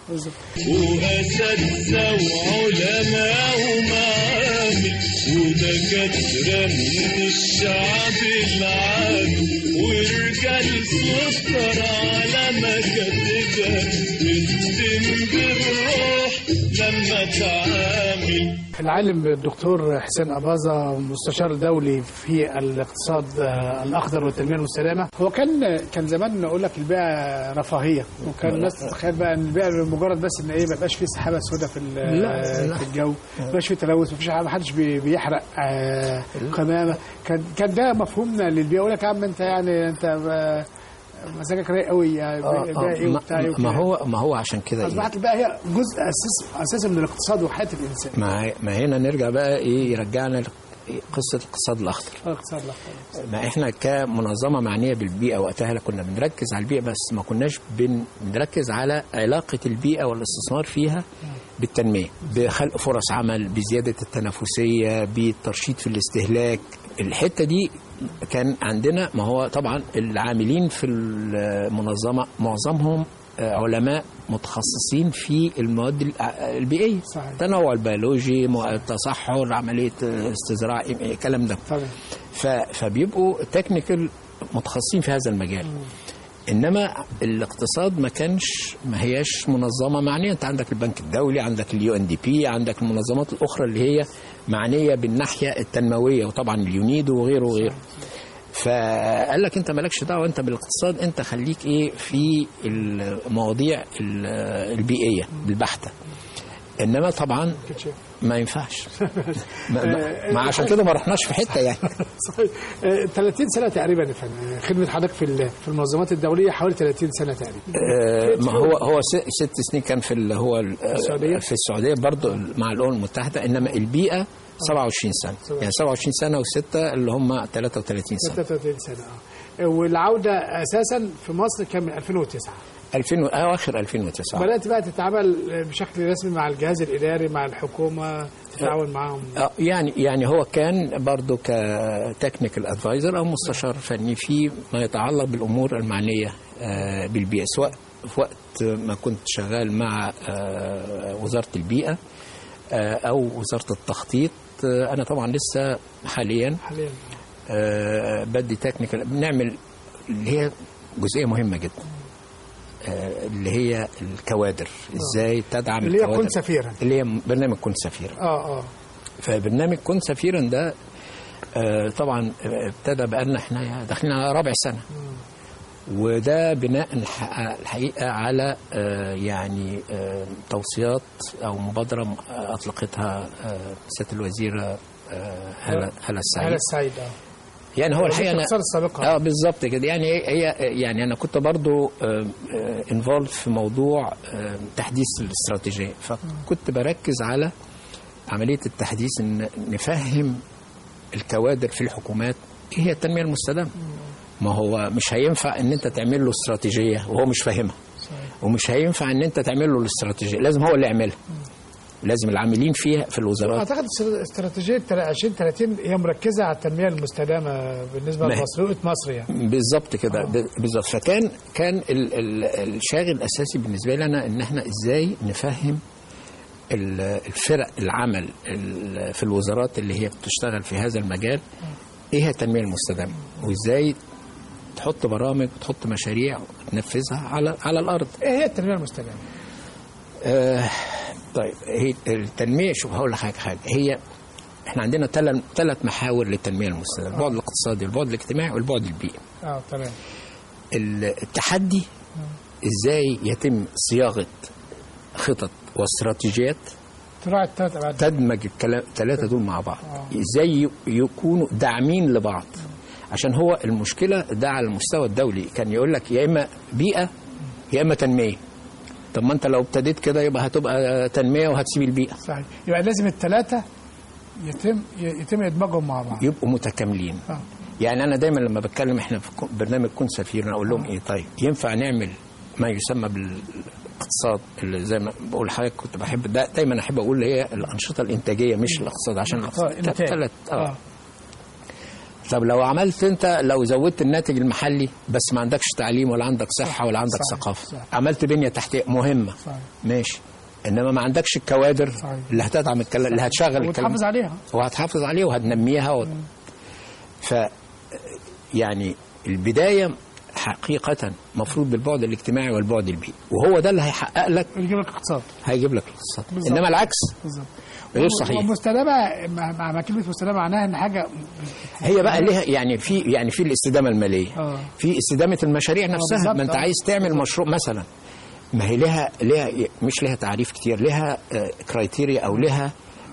واساتذه وعلماء ومعامل ودكاتره من الشعب العامي ورجال سكر على مكاتبها بتتم بالروح لما تعامل. العالم الدكتور حسين أباظة مستشار دولي في الاقتصاد الأخضر والتنمية المستدامة. هو كان كان زمان نقول لك البيئة رفاهية، وكان الناس تتخيل بقى ان البيئة مجرد بس ان ايه ما يبقاش فيه سحابة سوداء في في الجو، ما يبقاش فيه تلوث، ما فيش ما حدش بيحرق قمامة. كان كان ده مفهومنا للبيئة. يقول لك يا عم انت يعني انت مزاجك رايق قوي يعني بقى ايه وبتاع ايه. ما هو ما هو عشان كده اصبحت إيه؟ بقى هي جزء اساس اساسي من الاقتصاد وحياه الانسان. ما ما هنا نرجع بقى ايه يرجعنا قصه الاقتصاد الاخضر. الاقتصاد الاخضر. ما احنا كمنظمه معنيه بالبيئه وقتها كنا بنركز على البيئه، بس ما كناش بن... بنركز على علاقه البيئه والاستثمار فيها بالتنميه، بخلق فرص عمل، بزياده التنافسيه، بالترشيد في الاستهلاك. الحته دي كان عندنا، ما هو طبعا العاملين في المنظمه معظمهم علماء متخصصين في المواد البيئيه، صحيح. التنوع البيولوجي، التصحر، عمليه استزراع، الكلام ده. فبيبقوا تكنيكال متخصصين في هذا المجال. م. انما الاقتصاد ما كانش ما هياش منظمه معنيه. انت عندك البنك الدولي، عندك اليو ان دي بي، عندك المنظمات الاخرى اللي هي معنيه بالناحيه التنمويه، وطبعا اليونيدو وغيره وغيره. فقال لك انت مالكش دعوه انت بالاقتصاد، انت خليك ايه في المواضيع البيئيه البحته. انما طبعا ما ينفعش. ما, ما عشان كده ما رحناش في حته يعني. صحيح. ثلاثين سنه تقريبا يا فندم خدمه حضرتك في في المنظمات الدوليه، حوالي ثلاثين سنه تقريبا. ما هو هو ست سنين كان في هو السعوديه في السعوديه برضه مع الامم المتحده. انما البيئه سبعة وعشرين سنه، يعني سبعة وعشرين سنه وستة اللي هم ثلاثة وثلاثين سنه. ثلاثة وثلاثين سنه اه. والعوده اساسا في مصر كان من ألفين وتسعة. ألفين اواخر ألفين وتسعة بدات بقى تتعامل بشكل رسمي مع الجهاز الاداري، مع الحكومه، تتعاون معاهم. يعني يعني هو كان برضه كتكنيكال ادفايزر او مستشار فني في ما يتعلق بالامور المعنيه بالبيئه، سواء في وقت ما كنت شغال مع وزاره البيئه او وزاره التخطيط. انا طبعا لسه حاليا حاليا أه بدي تكنيكال، بنعمل اللي هي جزئيه مهمه جدا اللي هي الكوادر، ازاي تدعم اللي هي كن سفيرا، اللي هي برنامج كن سفيرا. اه اه فبرنامج كن سفيرا ده آه طبعا ابتدى بقالنا احنا داخلين على رابع سنه. م. وده بناء الحقيقه على آه يعني آه توصيات او مبادره اطلقتها آه سياده الوزيره آه هلا هلا السعيد. هلا السعيد اه يعني هو الحقيقه أنا السابقة. اه بالظبط كده. يعني هي يعني انا كنت برضو انفولد في موضوع تحديث الاستراتيجيه، فكنت بركز على عمليه التحديث، ان نفهم الكوادر في الحكومات ايه هي التنميه المستدامه. ما هو مش هينفع ان انت تعمل له استراتيجيه وهو مش فاهمها، ومش هينفع ان انت تعمل له الاستراتيجيه، لازم هو اللي يعملها. لازم العاملين فيها في الوزارات. اعتقد استراتيجيه عشرين ثلاثين هي مركزه على التنميه المستدامه بالنسبه لمصر، رؤيه مصر يعني. بالظبط كده آه. بالظبط. فكان كان ال ال الشاغل الاساسي بالنسبه لنا ان احنا ازاي نفهم الفرق العمل في الوزارات اللي هي بتشتغل في هذا المجال ايه هي التنميه المستدامه، وازاي تحط برامج وتحط مشاريع وتنفذها على على الارض. ايه هي التنميه المستدامه؟ آه طيب هي التنميه، شوف هقول لك حاجه. هي احنا عندنا ثلاث محاور للتنميه المستدامه: البعد الاقتصادي والبعد الاجتماعي والبعد البيئي. اه تمام. التحدي ازاي يتم صياغه خطط واستراتيجيات تراعي الثلاث ابعاد، تدمج الثلاثه دول مع بعض. آه. ازاي يكونوا داعمين لبعض، عشان هو المشكله ده على المستوى الدولي كان يقول لك يا اما بيئه يا اما تنميه. طب ما انت لو ابتديت كده يبقى هتبقى تنميه وهتسيب البيئه. صحيح. يبقى لازم الثلاثه يتم يتم ادماجهم مع بعض، يبقوا متكاملين. آه. يعني انا دايما لما بتكلم احنا في برنامج كن سفير اقول لهم آه. ايه طيب ينفع نعمل ما يسمى بالاقتصاد اللي زي ما بقول لحضرتك كنت بحب دا دايما احب اقول هي الانشطه الانتاجيه مش الاقتصاد، عشان الاقتصاد ثلاث اه, آه. طب لو عملت انت لو زودت الناتج المحلي بس ما عندكش تعليم ولا عندك صحه ولا عندك صحيح. ثقافه صحيح. عملت بنيه تحتيه مهمه صحيح. ماشي، انما ما عندكش الكوادر صحيح. اللي هتدعم الكلام اللي هتشغل الكلام وتحافظ عليها وهتحافظ عليها وهتنميها و... ف يعني البدايه حقيقه مفروض بالبعد الاجتماعي والبعد البيئي، وهو ده اللي هيحقق لك يجيب لك اقتصاد هيجيب لك الاقتصاد. انما العكس بالظبط غير صحيح. ومستدامه مع مع كلمه مستدامه معناها ان حاجه هي بقى ليها يعني في يعني في الاستدامه الماليه آه. في استدامه المشاريع نفسها. ما انت عايز تعمل مشروع مثلا، ما هي لها لها مش لها تعريف كتير، لها آه كرايتيريا او لها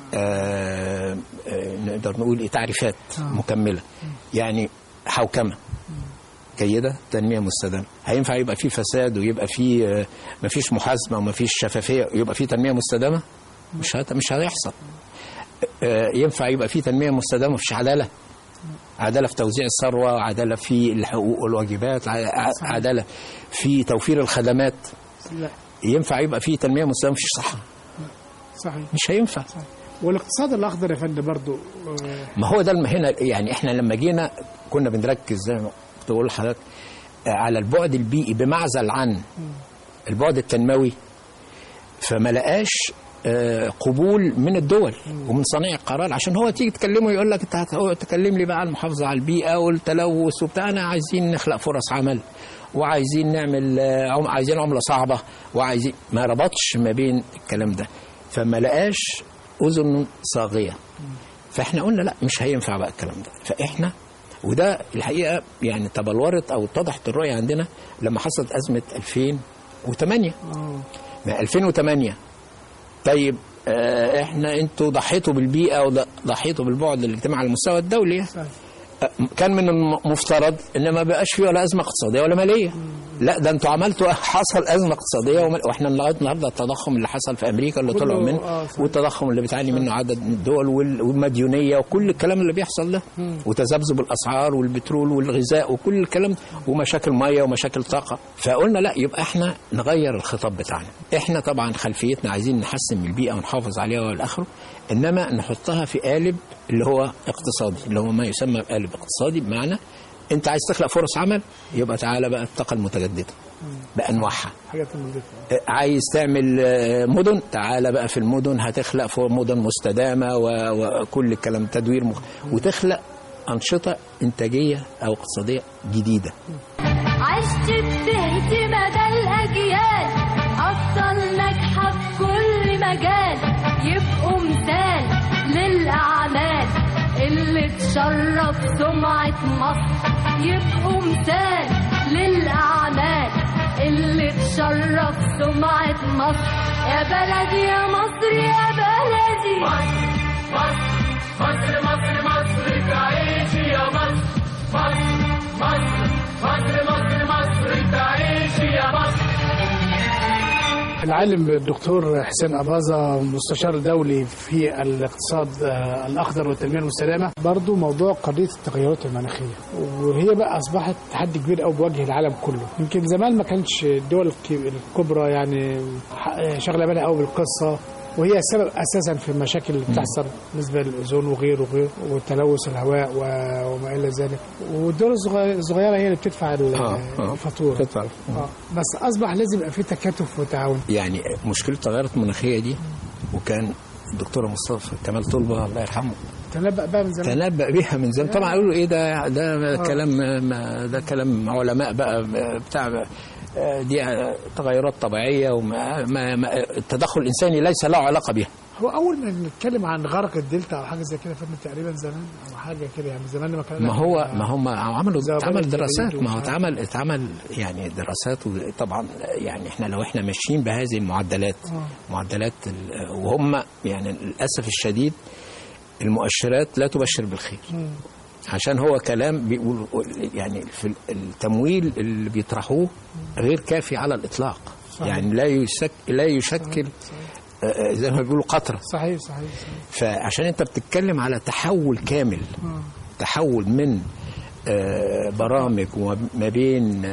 آه آه نقدر نقول ايه تعريفات آه. مكمله. يعني حوكمه جيده تنميه مستدامه. هينفع يبقى في فساد ويبقى في ما فيش محاسبه وما فيش شفافيه ويبقى في تنميه مستدامه؟ مش هت... مش هيحصل. ينفع يبقى في تنميه مستدامه ومفيش عداله؟ عداله في توزيع الثروه، عداله في الحقوق والواجبات، عداله في توفير الخدمات. لا. ينفع يبقى في تنميه مستدامه ومفيش صحه؟ صحيح. مش هينفع. صحيح. والاقتصاد الاخضر يا فندم برضه ما هو ده هنا، يعني احنا لما جينا كنا بنركز زي ما كنت بقول لحضرتك على البعد البيئي بمعزل عن البعد التنموي، فما لقاش قبول من الدول ومن صانعي القرار، عشان هو تيجي تكلمه يقول لك انت هتكلم لي بقى عن المحافظه على البيئه والتلوث وبتاع. انا عايزين نخلق فرص عمل وعايزين نعمل عايزين عمله صعبه وعايزين، ما ربطش ما بين الكلام ده، فما لقاش اذن صاغيه. فاحنا قلنا لا مش هينفع بقى الكلام ده. فاحنا وده الحقيقه يعني تبلورت او اتضحت الرؤيه عندنا لما حصلت ازمه ألفين وثمانية. ما ألفين وثمانية طيب اه احنا انتوا ضحيتوا بالبيئه وضحيتوا بالبعد الاجتماعي على المستوى الدولي. اه كان من المفترض ان ما بقاش فيه ولا ازمه اقتصاديه ولا ماليه. لا ده انتوا عملتوا حصل ازمه اقتصاديه، واحنا لغايه النهارده التضخم اللي حصل في امريكا اللي طلعوا منه آه والتضخم اللي بتعاني منه عدد من الدول والمديونيه وكل الكلام اللي بيحصل ده وتذبذب الاسعار والبترول والغذاء وكل الكلام ومشاكل ميه ومشاكل طاقه. فقلنا لا يبقى احنا نغير الخطاب بتاعنا. احنا طبعا خلفيتنا عايزين نحسن من البيئه ونحافظ عليها والاخره، انما نحطها في قالب اللي هو اقتصادي، اللي هو ما يسمى بقالب اقتصادي، بمعنى انت عايز تخلق فرص عمل يبقى تعالى بقى الطاقه المتجدده بانواعها. عايز تعمل مدن تعالى بقى في المدن هتخلق في مدن مستدامه وكل الكلام تدوير مخ... وتخلق انشطه انتاجيه او اقتصاديه جديده. عشت بتهدي مدى الاجيال افضل ناجحه في كل مجال، يبقوا مثال للاعمال اللي تشرف سمعة مصر، يبقوا مثال للأعمال اللي تشرف سمعة مصر. يا بلدي يا مصر يا بلدي مصر مصر مصر مصر تعيش يا مصر، مصر مصر مصر مصر مصر تعيش يا مصر. العالم الدكتور حسين أباظة مستشار دولي في الاقتصاد الأخضر والتنمية المستدامة، برضو موضوع قضية التغيرات المناخية، وهي بقى أصبحت تحدي كبير أوي بوجه العالم كله. يمكن زمان ما كانش الدول الكبرى يعني شغلة بالها أوي بالقصة، وهي السبب اساسا في المشاكل اللي بتحصل بالنسبه للاوزون وغيره وغيره وتلوث الهواء وما الى ذلك، والدول الصغيره هي اللي بتدفع الفاتوره. بتدفع آه. بس اصبح لازم يبقى في تكاتف وتعاون. يعني مشكله التغيرات المناخيه دي، وكان الدكتور مصطفى كمال طلبه الله يرحمه تنبأ بقى من زمان، تنبأ بيها من زمان. طبعا يقولوا ايه ده ده آه. كلام ده كلام علماء بقى بتاع دي تغيرات طبيعيه وما ما التدخل الانساني ليس له علاقه بها. هو اول ما نتكلم عن غرق الدلتا او حاجه زي كده فاتنا تقريبا زمان او حاجه كده، يعني زمان لما كان ما هو ما هم عملوا اتعمل دراسات، ما هو اتعمل اتعمل يعني دراسات. وطبعا يعني احنا لو احنا ماشيين بهذه المعدلات آه. معدلات وهم يعني للاسف الشديد المؤشرات لا تبشر بالخير. م. عشان هو كلام بيقول يعني في التمويل اللي بيطرحوه غير كافي على الإطلاق. صحيح. يعني لا يشك لا يشكل صحيح. زي ما بيقولوا قطرة. صحيح صحيح, صحيح. فعشان انت بتتكلم على تحول كامل م. تحول من برامج وما بين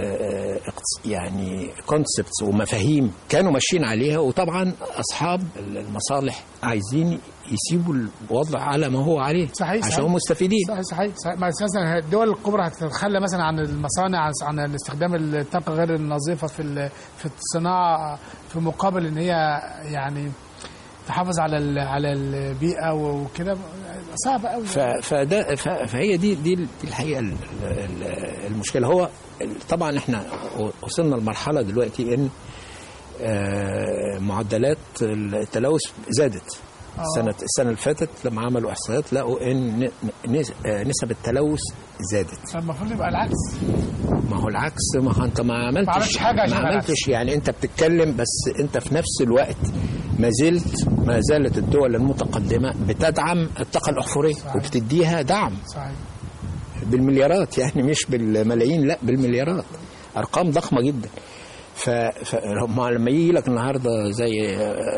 يعني كونسبتس ومفاهيم كانوا ماشيين عليها، وطبعا أصحاب المصالح عايزين يسيبوا الوضع على ما هو عليه. صحيح عشان هم مستفيدين. صحيح صحيح, صحيح. مثلا الدول الكبرى هتتخلى مثلا عن المصانع عن استخدام الطاقة غير النظيفة في في الصناعة في مقابل ان هي يعني تحافظ على على البيئه وكده، صعب قوي. فده فهي دي دي الحقيقه المشكله. هو طبعا احنا وصلنا لمرحله دلوقتي ان معدلات التلوث زادت. السنه السنه اللي فاتت لما عملوا احصائيات لقوا ان نسب التلوث زادت. المفروض يبقى العكس. ما هو العكس، ما هو انت ما عملتش حاجه ما عملتش يعني انت بتتكلم، بس انت في نفس الوقت ما زلت ما زالت الدول المتقدمه بتدعم الطاقه الاحفوريه. صحيح. وبتديها دعم. صحيح. بالمليارات يعني، مش بالملايين، لا بالمليارات، ارقام ضخمه جدا. فلما يجي لك النهارده زي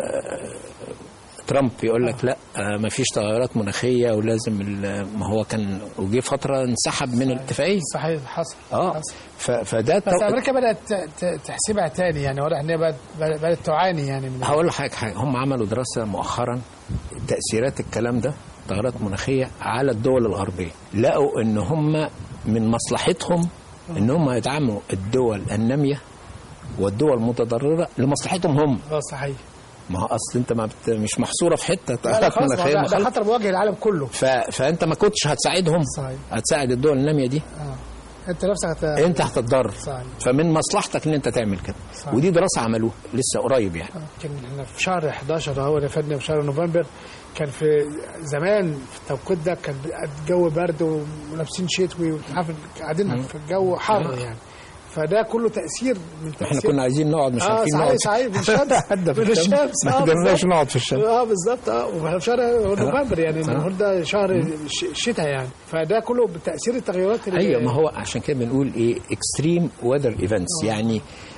ترامب يقول لك لا ما فيش تغيرات مناخيه ولازم، ما هو كان وجي فتره انسحب من الاتفاقيه. صحيح حصل. اه فده بس امريكا بدات تحسبها تاني يعني، واضح ان هي بدات بدات تعاني يعني من. هقول لك حاجه، هم عملوا دراسه مؤخرا تاثيرات الكلام ده تغيرات مناخيه على الدول الغربيه، لقوا ان هم من مصلحتهم ان هم يدعموا الدول الناميه والدول المتضرره لمصلحتهم هم. اه صحيح. ما هو اصل انت ما بت... مش محصوره في حته تغيرات مناخيه، ده خطر بوجه العالم كله. ف... فانت ما كنتش هتساعدهم. صحيح. هتساعد الدول الناميه دي. اه انت نفسك هت... انت هتتضرر. فمن مصلحتك ان انت تعمل كده. صحيح. ودي دراسه عملوها لسه قريب يعني. كان احنا في شهر احداشر اهو يا فندم، في شهر نوفمبر، كان في زمان في التوقيت ده كان الجو برد ولابسين شتوي قاعدين في الجو حر يعني. فده كله تأثير من تأثير. احنا كنا عايزين نقعد مش عارفين آه نقعد. صحيح صحيح من الشمس. ما قدرناش نقعد في الشمس. اه بالظبط. اه وفي شهر نوفمبر يعني النهارده شهر الشتاء يعني. فده كله بتأثير التغيرات. ايوه ما هو عشان كده بنقول ايه اكستريم ويذر ايفنتس يعني.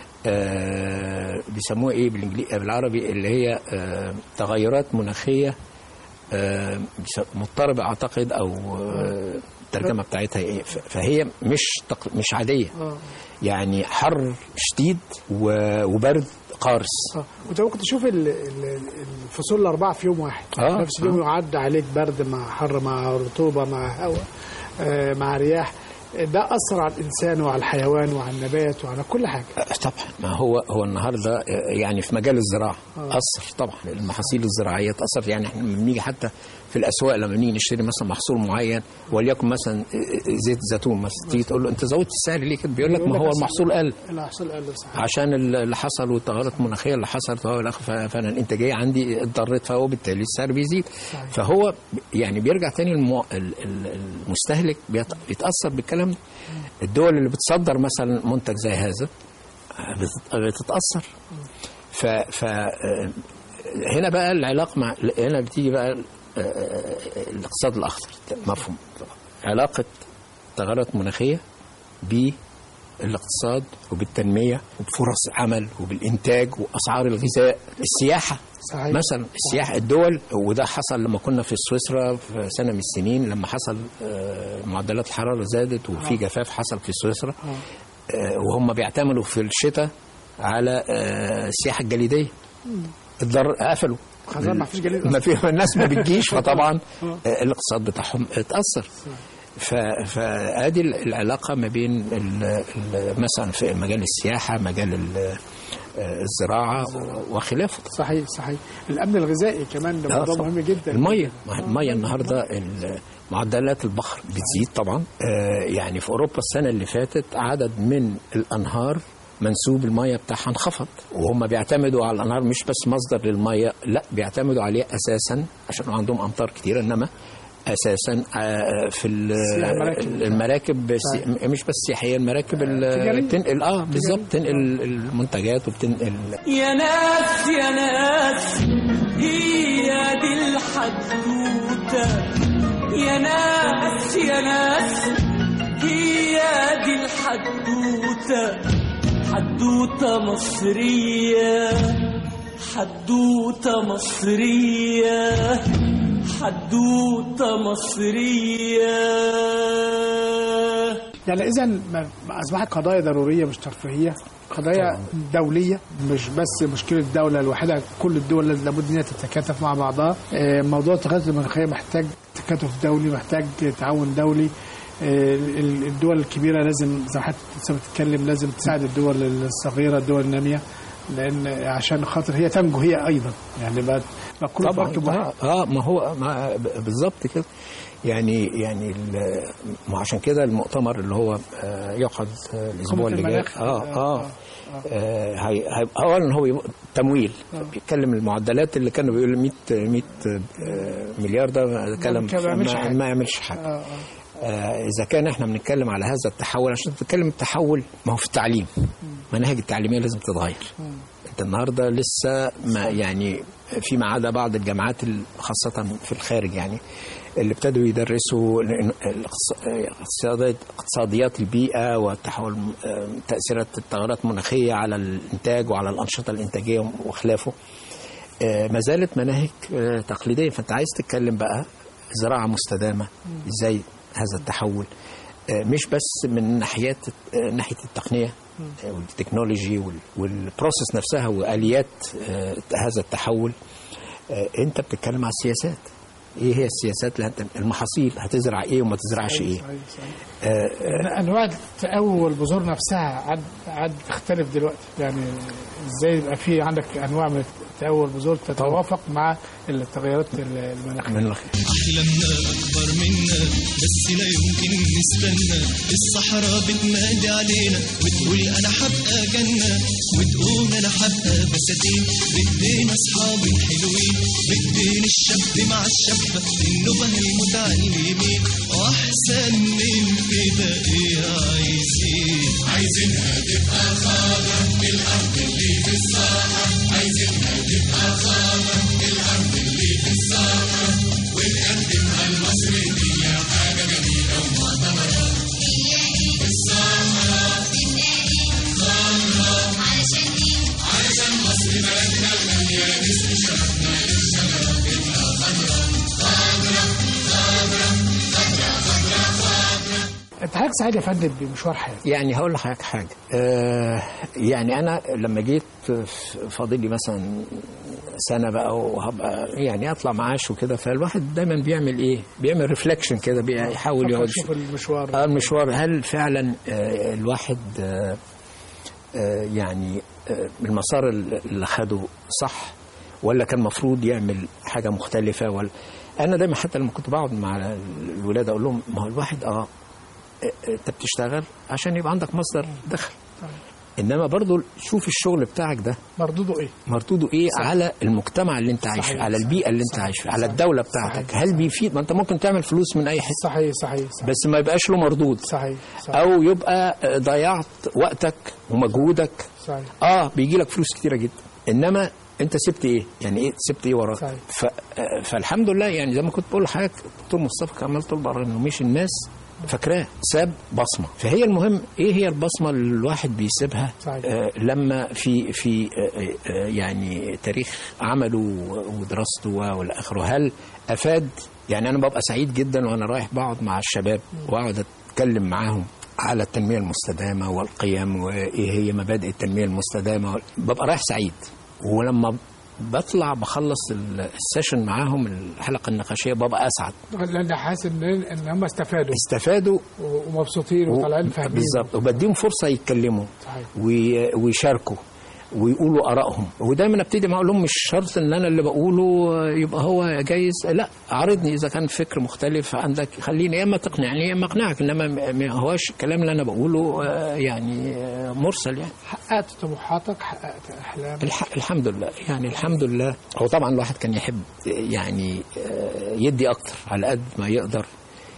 آه بيسموها ايه بالانجليزي بالعربي اللي هي آه تغيرات مناخيه آه مضطربه اعتقد، او آه الترجمه بتاعتها ايه، فهي مش مش عاديه يعني، حر شديد وبرد قارس. اه وانت ممكن تشوف الفصول الاربعه في يوم واحد. آه. نفس اليوم يعدي عليك برد مع حر مع رطوبه مع هواء آه مع رياح. ده اثر على الانسان وعلى الحيوان وعلى النبات وعلى كل حاجه. طبعا ما هو هو النهارده يعني في مجال الزراعه آه. اثر طبعا، المحاصيل الزراعيه تاثر يعني. احنا لما بنيجي حتى في الاسواق لما بنيجي نشتري مثلا محصول معين وليكن مثلا زيت زيتون مثلا، تيجي تقول له انت زودت السعر ليه كده؟ بيقول لك ما هو المحصول قل. المحصول قل صحيح. عشان اللي حصل والتغيرات المناخيه اللي حصلت فانا الانتاجيه عندي اتضررت، فهو بالتالي السعر بيزيد. صحيح. فهو يعني بيرجع تاني المو... المستهلك بيتاثر بالكلام ده. الدول اللي بتصدر مثلا منتج زي هذا بتتاثر. ف ف هنا بقى العلاقه مع هنا بتيجي بقى الاقتصاد الاخضر مفهوم علاقه تغيرات مناخيه بالاقتصاد وبالتنميه وبفرص عمل وبالانتاج واسعار الغذاء، السياحه. صحيح. مثلا السياحه الدول، وده حصل لما كنا في سويسرا في سنه من السنين لما حصل معدلات الحراره زادت وفي جفاف حصل في سويسرا، وهم بيعتمدوا في الشتاء على السياحه الجليديه. الضر قفلوا ما فيش جليد، ما في الناس ما بتجيش، فطبعا الاقتصاد بتاعهم اتاثر. فادي العلاقه ما بين مثلا في مجال السياحه، مجال الزراعه وخلافه. صحيح صحيح. الامن الغذائي كمان ده موضوع مهم جدا. الميه الميه النهارده معدلات البحر بتزيد طبعا. يعني في اوروبا السنه اللي فاتت عدد من الانهار منسوب الميه بتاعها انخفض، وهم بيعتمدوا على الانهار مش بس مصدر للميه، لا بيعتمدوا عليه اساسا عشان عندهم امطار كتيره، انما اساسا في المراكب مش بس سياحيه، المراكب اللي بتنقل اه بالظبط تنقل المنتجات وبتنقل. يا ناس يا ناس هي دي الحدوته، يا ناس يا ناس هي دي الحدوته، حدوته مصريه حدوته مصريه حدوته مصريه. يعني اذا اصبحت قضايا ضروريه مش ترفيهيه، قضايا دوليه، مش بس مشكله الدوله الواحده، كل الدول لابد انها تتكاتف مع بعضها. موضوع التغيرات المناخيه محتاج تكاتف دولي، محتاج تعاون دولي. الدول الكبيره لازم زي ما حضرتك بتتكلم لازم تساعد الدول الصغيره، الدول الناميه، لان عشان خاطر هي تنجو هي ايضا يعني. بقى كل فرق اه, آه ما هو ما بالظبط كده يعني. يعني ما عشان كده المؤتمر اللي هو آه يعقد الاسبوع اللي جاي اه اه, آه هي اولا هو تمويل. آه. بيتكلم المعدلات اللي كانوا بيقولوا مية مية مليار ده كلام ما يعملش حاجه. آه. آه إذا كان إحنا بنتكلم على هذا التحول، عشان تتكلم التحول ما هو في التعليم، مناهج التعليمية لازم تتغير. انت النهارده لسه ما يعني فيما عدا بعض الجامعات خاصه في الخارج يعني اللي ابتدوا يدرسوا اقتصاديات البيئه وتحول تاثيرات التغيرات المناخيه على الانتاج وعلى الانشطه الانتاجيه وخلافه. ما زالت مناهج تقليديه. فانت عايز تتكلم بقى زراعه مستدامه، ازاي هذا التحول مش بس من ناحيات ناحيه التقنيه والتكنولوجي والبروسيس نفسها واليات هذا التحول. انت بتتكلم على السياسات. ايه هي السياسات اللي انت المحاصيل هتزرع ايه وما تزرعش ايه. آه انواع التقوي والبذور نفسها عاد عاد تختلف دلوقتي، يعني ازاي يبقى في عندك انواع من التقوي والبذور تتوافق مع التغيرات المناخيه. احلامنا اكبر منا بس لا يمكن نستنى، الصحراء بتنادي علينا وتقول انا حبقى جنه، وتقول انا حبقى بساتين بايدينا اصحابي الحلوين، بايدين الشاب مع الشابه النبه المتعلمين، واحسن من كده ايه عايزين؟ عايزينها تبقى خضرا الارض اللي في الصحراء، عايزينها تبقى خضرا الارض اللي في الصحراء، ونقدمها لمصر دي حاجه جميله ومعتبره. الصحراء خضرا علشان ايه؟ علشان مصر بلدنا الغاليه نسقي شرفنا للشجره تبقى خضرا خضرا خضرا خضرا خضرا خضرا. انت حضرتك سعيد يا فندم بمشوار حياتك. يعني هقول لحضرتك حاجه. آه يعني انا لما جيت فاضل لي مثلا سنه بقى وهبقى يعني اطلع معاش وكده، فالواحد دايما بيعمل ايه؟ بيعمل ريفلكشن كده، بيحاول يقعد يشوف المشوار. اه المشوار هل فعلا آه الواحد آه آه يعني آه المسار اللي خده صح، ولا كان المفروض يعمل حاجه مختلفه؟ ولا انا دايما حتى لما كنت بقعد مع الولاد اقول لهم ما هو الواحد اه انت بتشتغل عشان يبقى عندك مصدر دخل، انما برضو شوف الشغل بتاعك ده مردوده ايه مردوده ايه صحيح. على المجتمع اللي انت عايش فيه، على البيئه اللي انت عايش فيها، على الدوله بتاعتك. صحيح. هل بيفيد؟ ما انت ممكن تعمل فلوس من اي حته. صحيح صحيح, صحيح. بس ما يبقاش له مردود. صحيح. صحيح. او يبقى ضيعت وقتك ومجهودك. صحيح. اه بيجي لك فلوس كتيره جدا، انما انت سبت ايه؟ يعني ايه سبت ايه وراك؟ صحيح. ف... فالحمد لله يعني زي ما كنت بقول لحضرتك دكتور مصطفى كمال طول عمره انه مش الناس فاكراه، ساب بصمه. فهي المهم ايه هي البصمه اللي الواحد بيسيبها آه لما في في آه آه يعني تاريخ عمله ودراسته والى اخره، هل افاد؟ يعني انا ببقى سعيد جدا وانا رايح بقعد مع الشباب واقعد اتكلم معاهم على التنميه المستدامه والقيم وايه هي مبادئ التنميه المستدامه، ببقى رايح سعيد. ولما بطلع بخلص السيشن معاهم الحلقه النقاشيه ببقى اسعد، لان حاسس ان ان هم استفادوا استفادوا ومبسوطين وطالعين فاهمين بالظبط، وبديهم فرصه يتكلموا. صحيح. ويشاركوا ويقولوا ارائهم. ودايما ابتدي ما اقول لهم مش شرط ان انا اللي بقوله يبقى هو جايز، لا عارضني اذا كان فكر مختلف عندك، خليني يا اما تقنعني يا اما اقنعك، انما ما هواش الكلام اللي انا بقوله يعني مرسل. يعني حققت طموحاتك، حققت احلامك الح... الحمد لله. يعني الحمد لله. هو طبعا الواحد كان يحب يعني يدي اكتر على قد ما يقدر.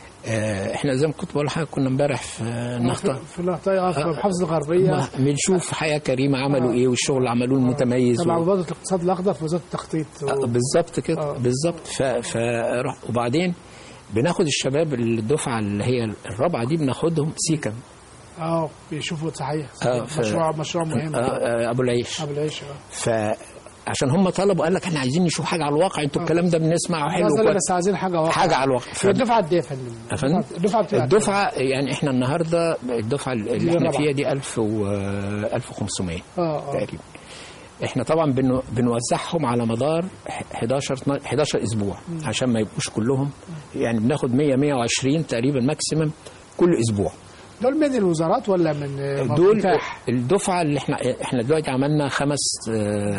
احنا زي ما كنت بقول لحضرتك كنا امبارح في النهضه في النهضه في المحافظه الغربيه بنشوف حياه كريمه عملوا آه. ايه والشغل اللي عملوه المتميز تبع وزاره الاقتصاد الاخضر في وزاره التخطيط و... آه بالظبط كده. آه. بالظبط. ف... فرح وبعدين بناخد الشباب الدفعه اللي هي الرابعه دي بناخدهم سيكم اه بيشوفوا. صحيح. آه ف... مشروع مشروع مهم. آه آه ابو العيش ابو العيش اه ف عشان هم طلبوا قال لك احنا عايزين نشوف حاجه على الواقع، انتوا الكلام ده بنسمعه حلو كويس بس عايزين حاجه واقع، حاجه على الواقع. الدفعه قد ايه يا فندم؟ الدفعه الدفعه يعني احنا النهارده الدفعه اللي احنا فيها دي ألف وخمسمية اه تقريبا. احنا طبعا بنو بنوزعهم على مدار حداشر حداشر اسبوع م. عشان ما يبقوش كلهم، يعني بناخد مية مية وعشرين تقريبا ماكسيمم كل اسبوع. دول من الوزارات ولا من دول مفتاح؟ الدفعه اللي احنا احنا دلوقتي عملنا خمس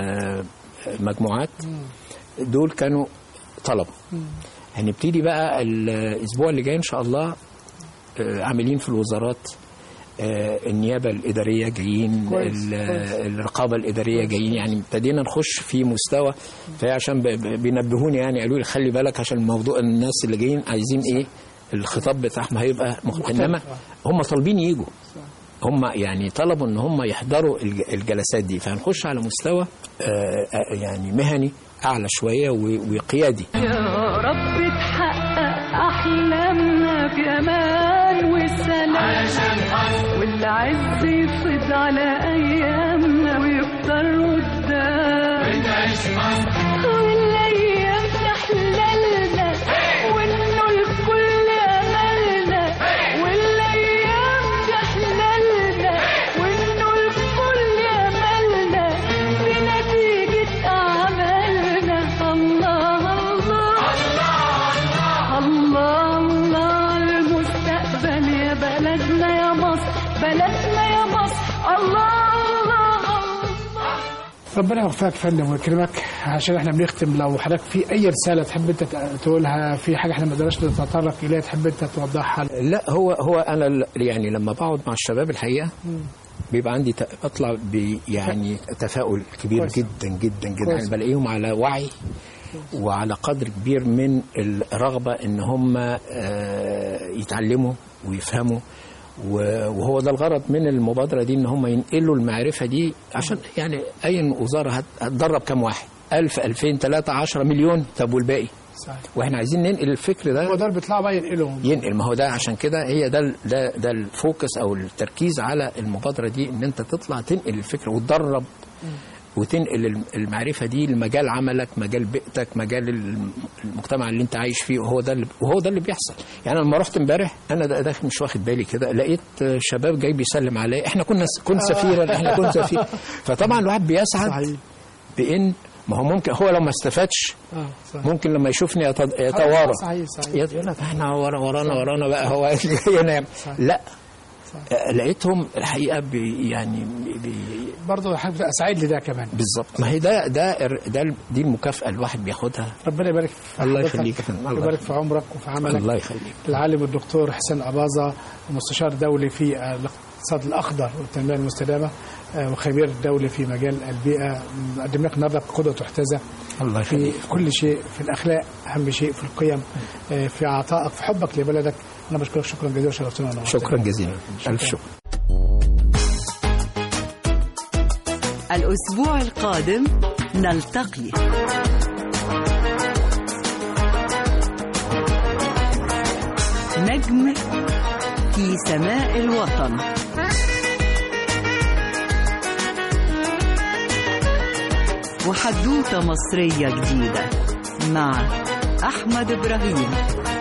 مجموعات، دول كانوا طلبه. هنبتدي بقى الاسبوع اللي جاي ان شاء الله عاملين في الوزارات، النيابه الاداريه جايين، الرقابه الاداريه جايين، يعني ابتدينا نخش في مستوى. فعشان بينبهوني يعني قالوا لي خلي بالك عشان الموضوع الناس اللي جايين عايزين ايه الخطاب بتاعهم هيبقى مخ... انما هم طالبين يجوا هم يعني طلبوا ان هم يحضروا الجلسات دي، فهنخش على مستوى يعني مهني اعلى شويه وقيادي. يا رب تحقق احلامنا بامان وسلام، والعز يفيض على ايامنا ويكتر قدام، والايام تحللنا وانه الكل املنا، والايام تحللنا وانه الكل املنا بنتيجه اعمالنا. الله الله الله الله المستقبل يا بلدنا يا مصر، بلدنا يا مصر. الله ربنا يوفقك يا فندم ويكرمك. عشان احنا بنختم، لو حضرتك في اي رساله تحب انت تقولها، في حاجه احنا ما قدرناش نتطرق اليها تحب انت توضحها؟ لا هو هو انا يعني لما بقعد مع الشباب الحقيقه بيبقى عندي بطلع يعني تفاؤل كبير كويس. جدا جدا جدا يعني بلاقيهم على وعي وعلى قدر كبير من الرغبه ان هم يتعلموا ويفهموا، وهو ده الغرض من المبادرة دي، ان هم ينقلوا المعرفة دي. عشان يعني اي وزارة هتدرب كم واحد؟ ألف ألفين ثلاثة عشرة مليون، طب والباقي؟ صحيح. واحنا عايزين ننقل الفكر ده. هو ده اللي بيطلعوا بقى ينقلهم ينقل، ما هو ده عشان كده هي ده ده ده الفوكس او التركيز على المبادرة دي، ان انت تطلع تنقل الفكر وتدرب وتنقل المعرفة دي لمجال عملك، مجال بيئتك، مجال المجتمع اللي انت عايش فيه. وهو ده اللي وهو ده اللي بيحصل. يعني لما رحت امبارح انا داخل مش واخد بالي كده، لقيت شباب جاي بيسلم عليا، احنا كنا كنت سفيرا احنا كنا سفير. فطبعا الواحد بيسعد بان ما هو ممكن هو لو ما استفادش ممكن لما يشوفني يتوارى يقول لك احنا ورانا ورانا بقى هو ينام. لا لقيتهم الحقيقه بي يعني بي برضه اسعد لي ده كمان بالظبط. ما هي ده ده ده دي المكافاه الواحد بياخدها. ربنا يبارك في الله يخليك، الله يبارك في عمرك وفي عملك. الله يخليك. العالم الدكتور حسين أباظة، مستشار دولي في الاقتصاد الاخضر والتنميه المستدامه وخبير دولي في مجال البيئه، قدم لك النهارده قدوه تحتذى الله في كل شيء، في الاخلاق اهم شيء، في القيم، في عطائك، في حبك لبلدك. انا بشكرك شكرا جزيلا وشرفتنا. شكرا جزيلا، الف شكر. الأسبوع القادم نلتقي. نجم في سماء الوطن. وحدوتة مصرية جديدة مع أحمد إبراهيم.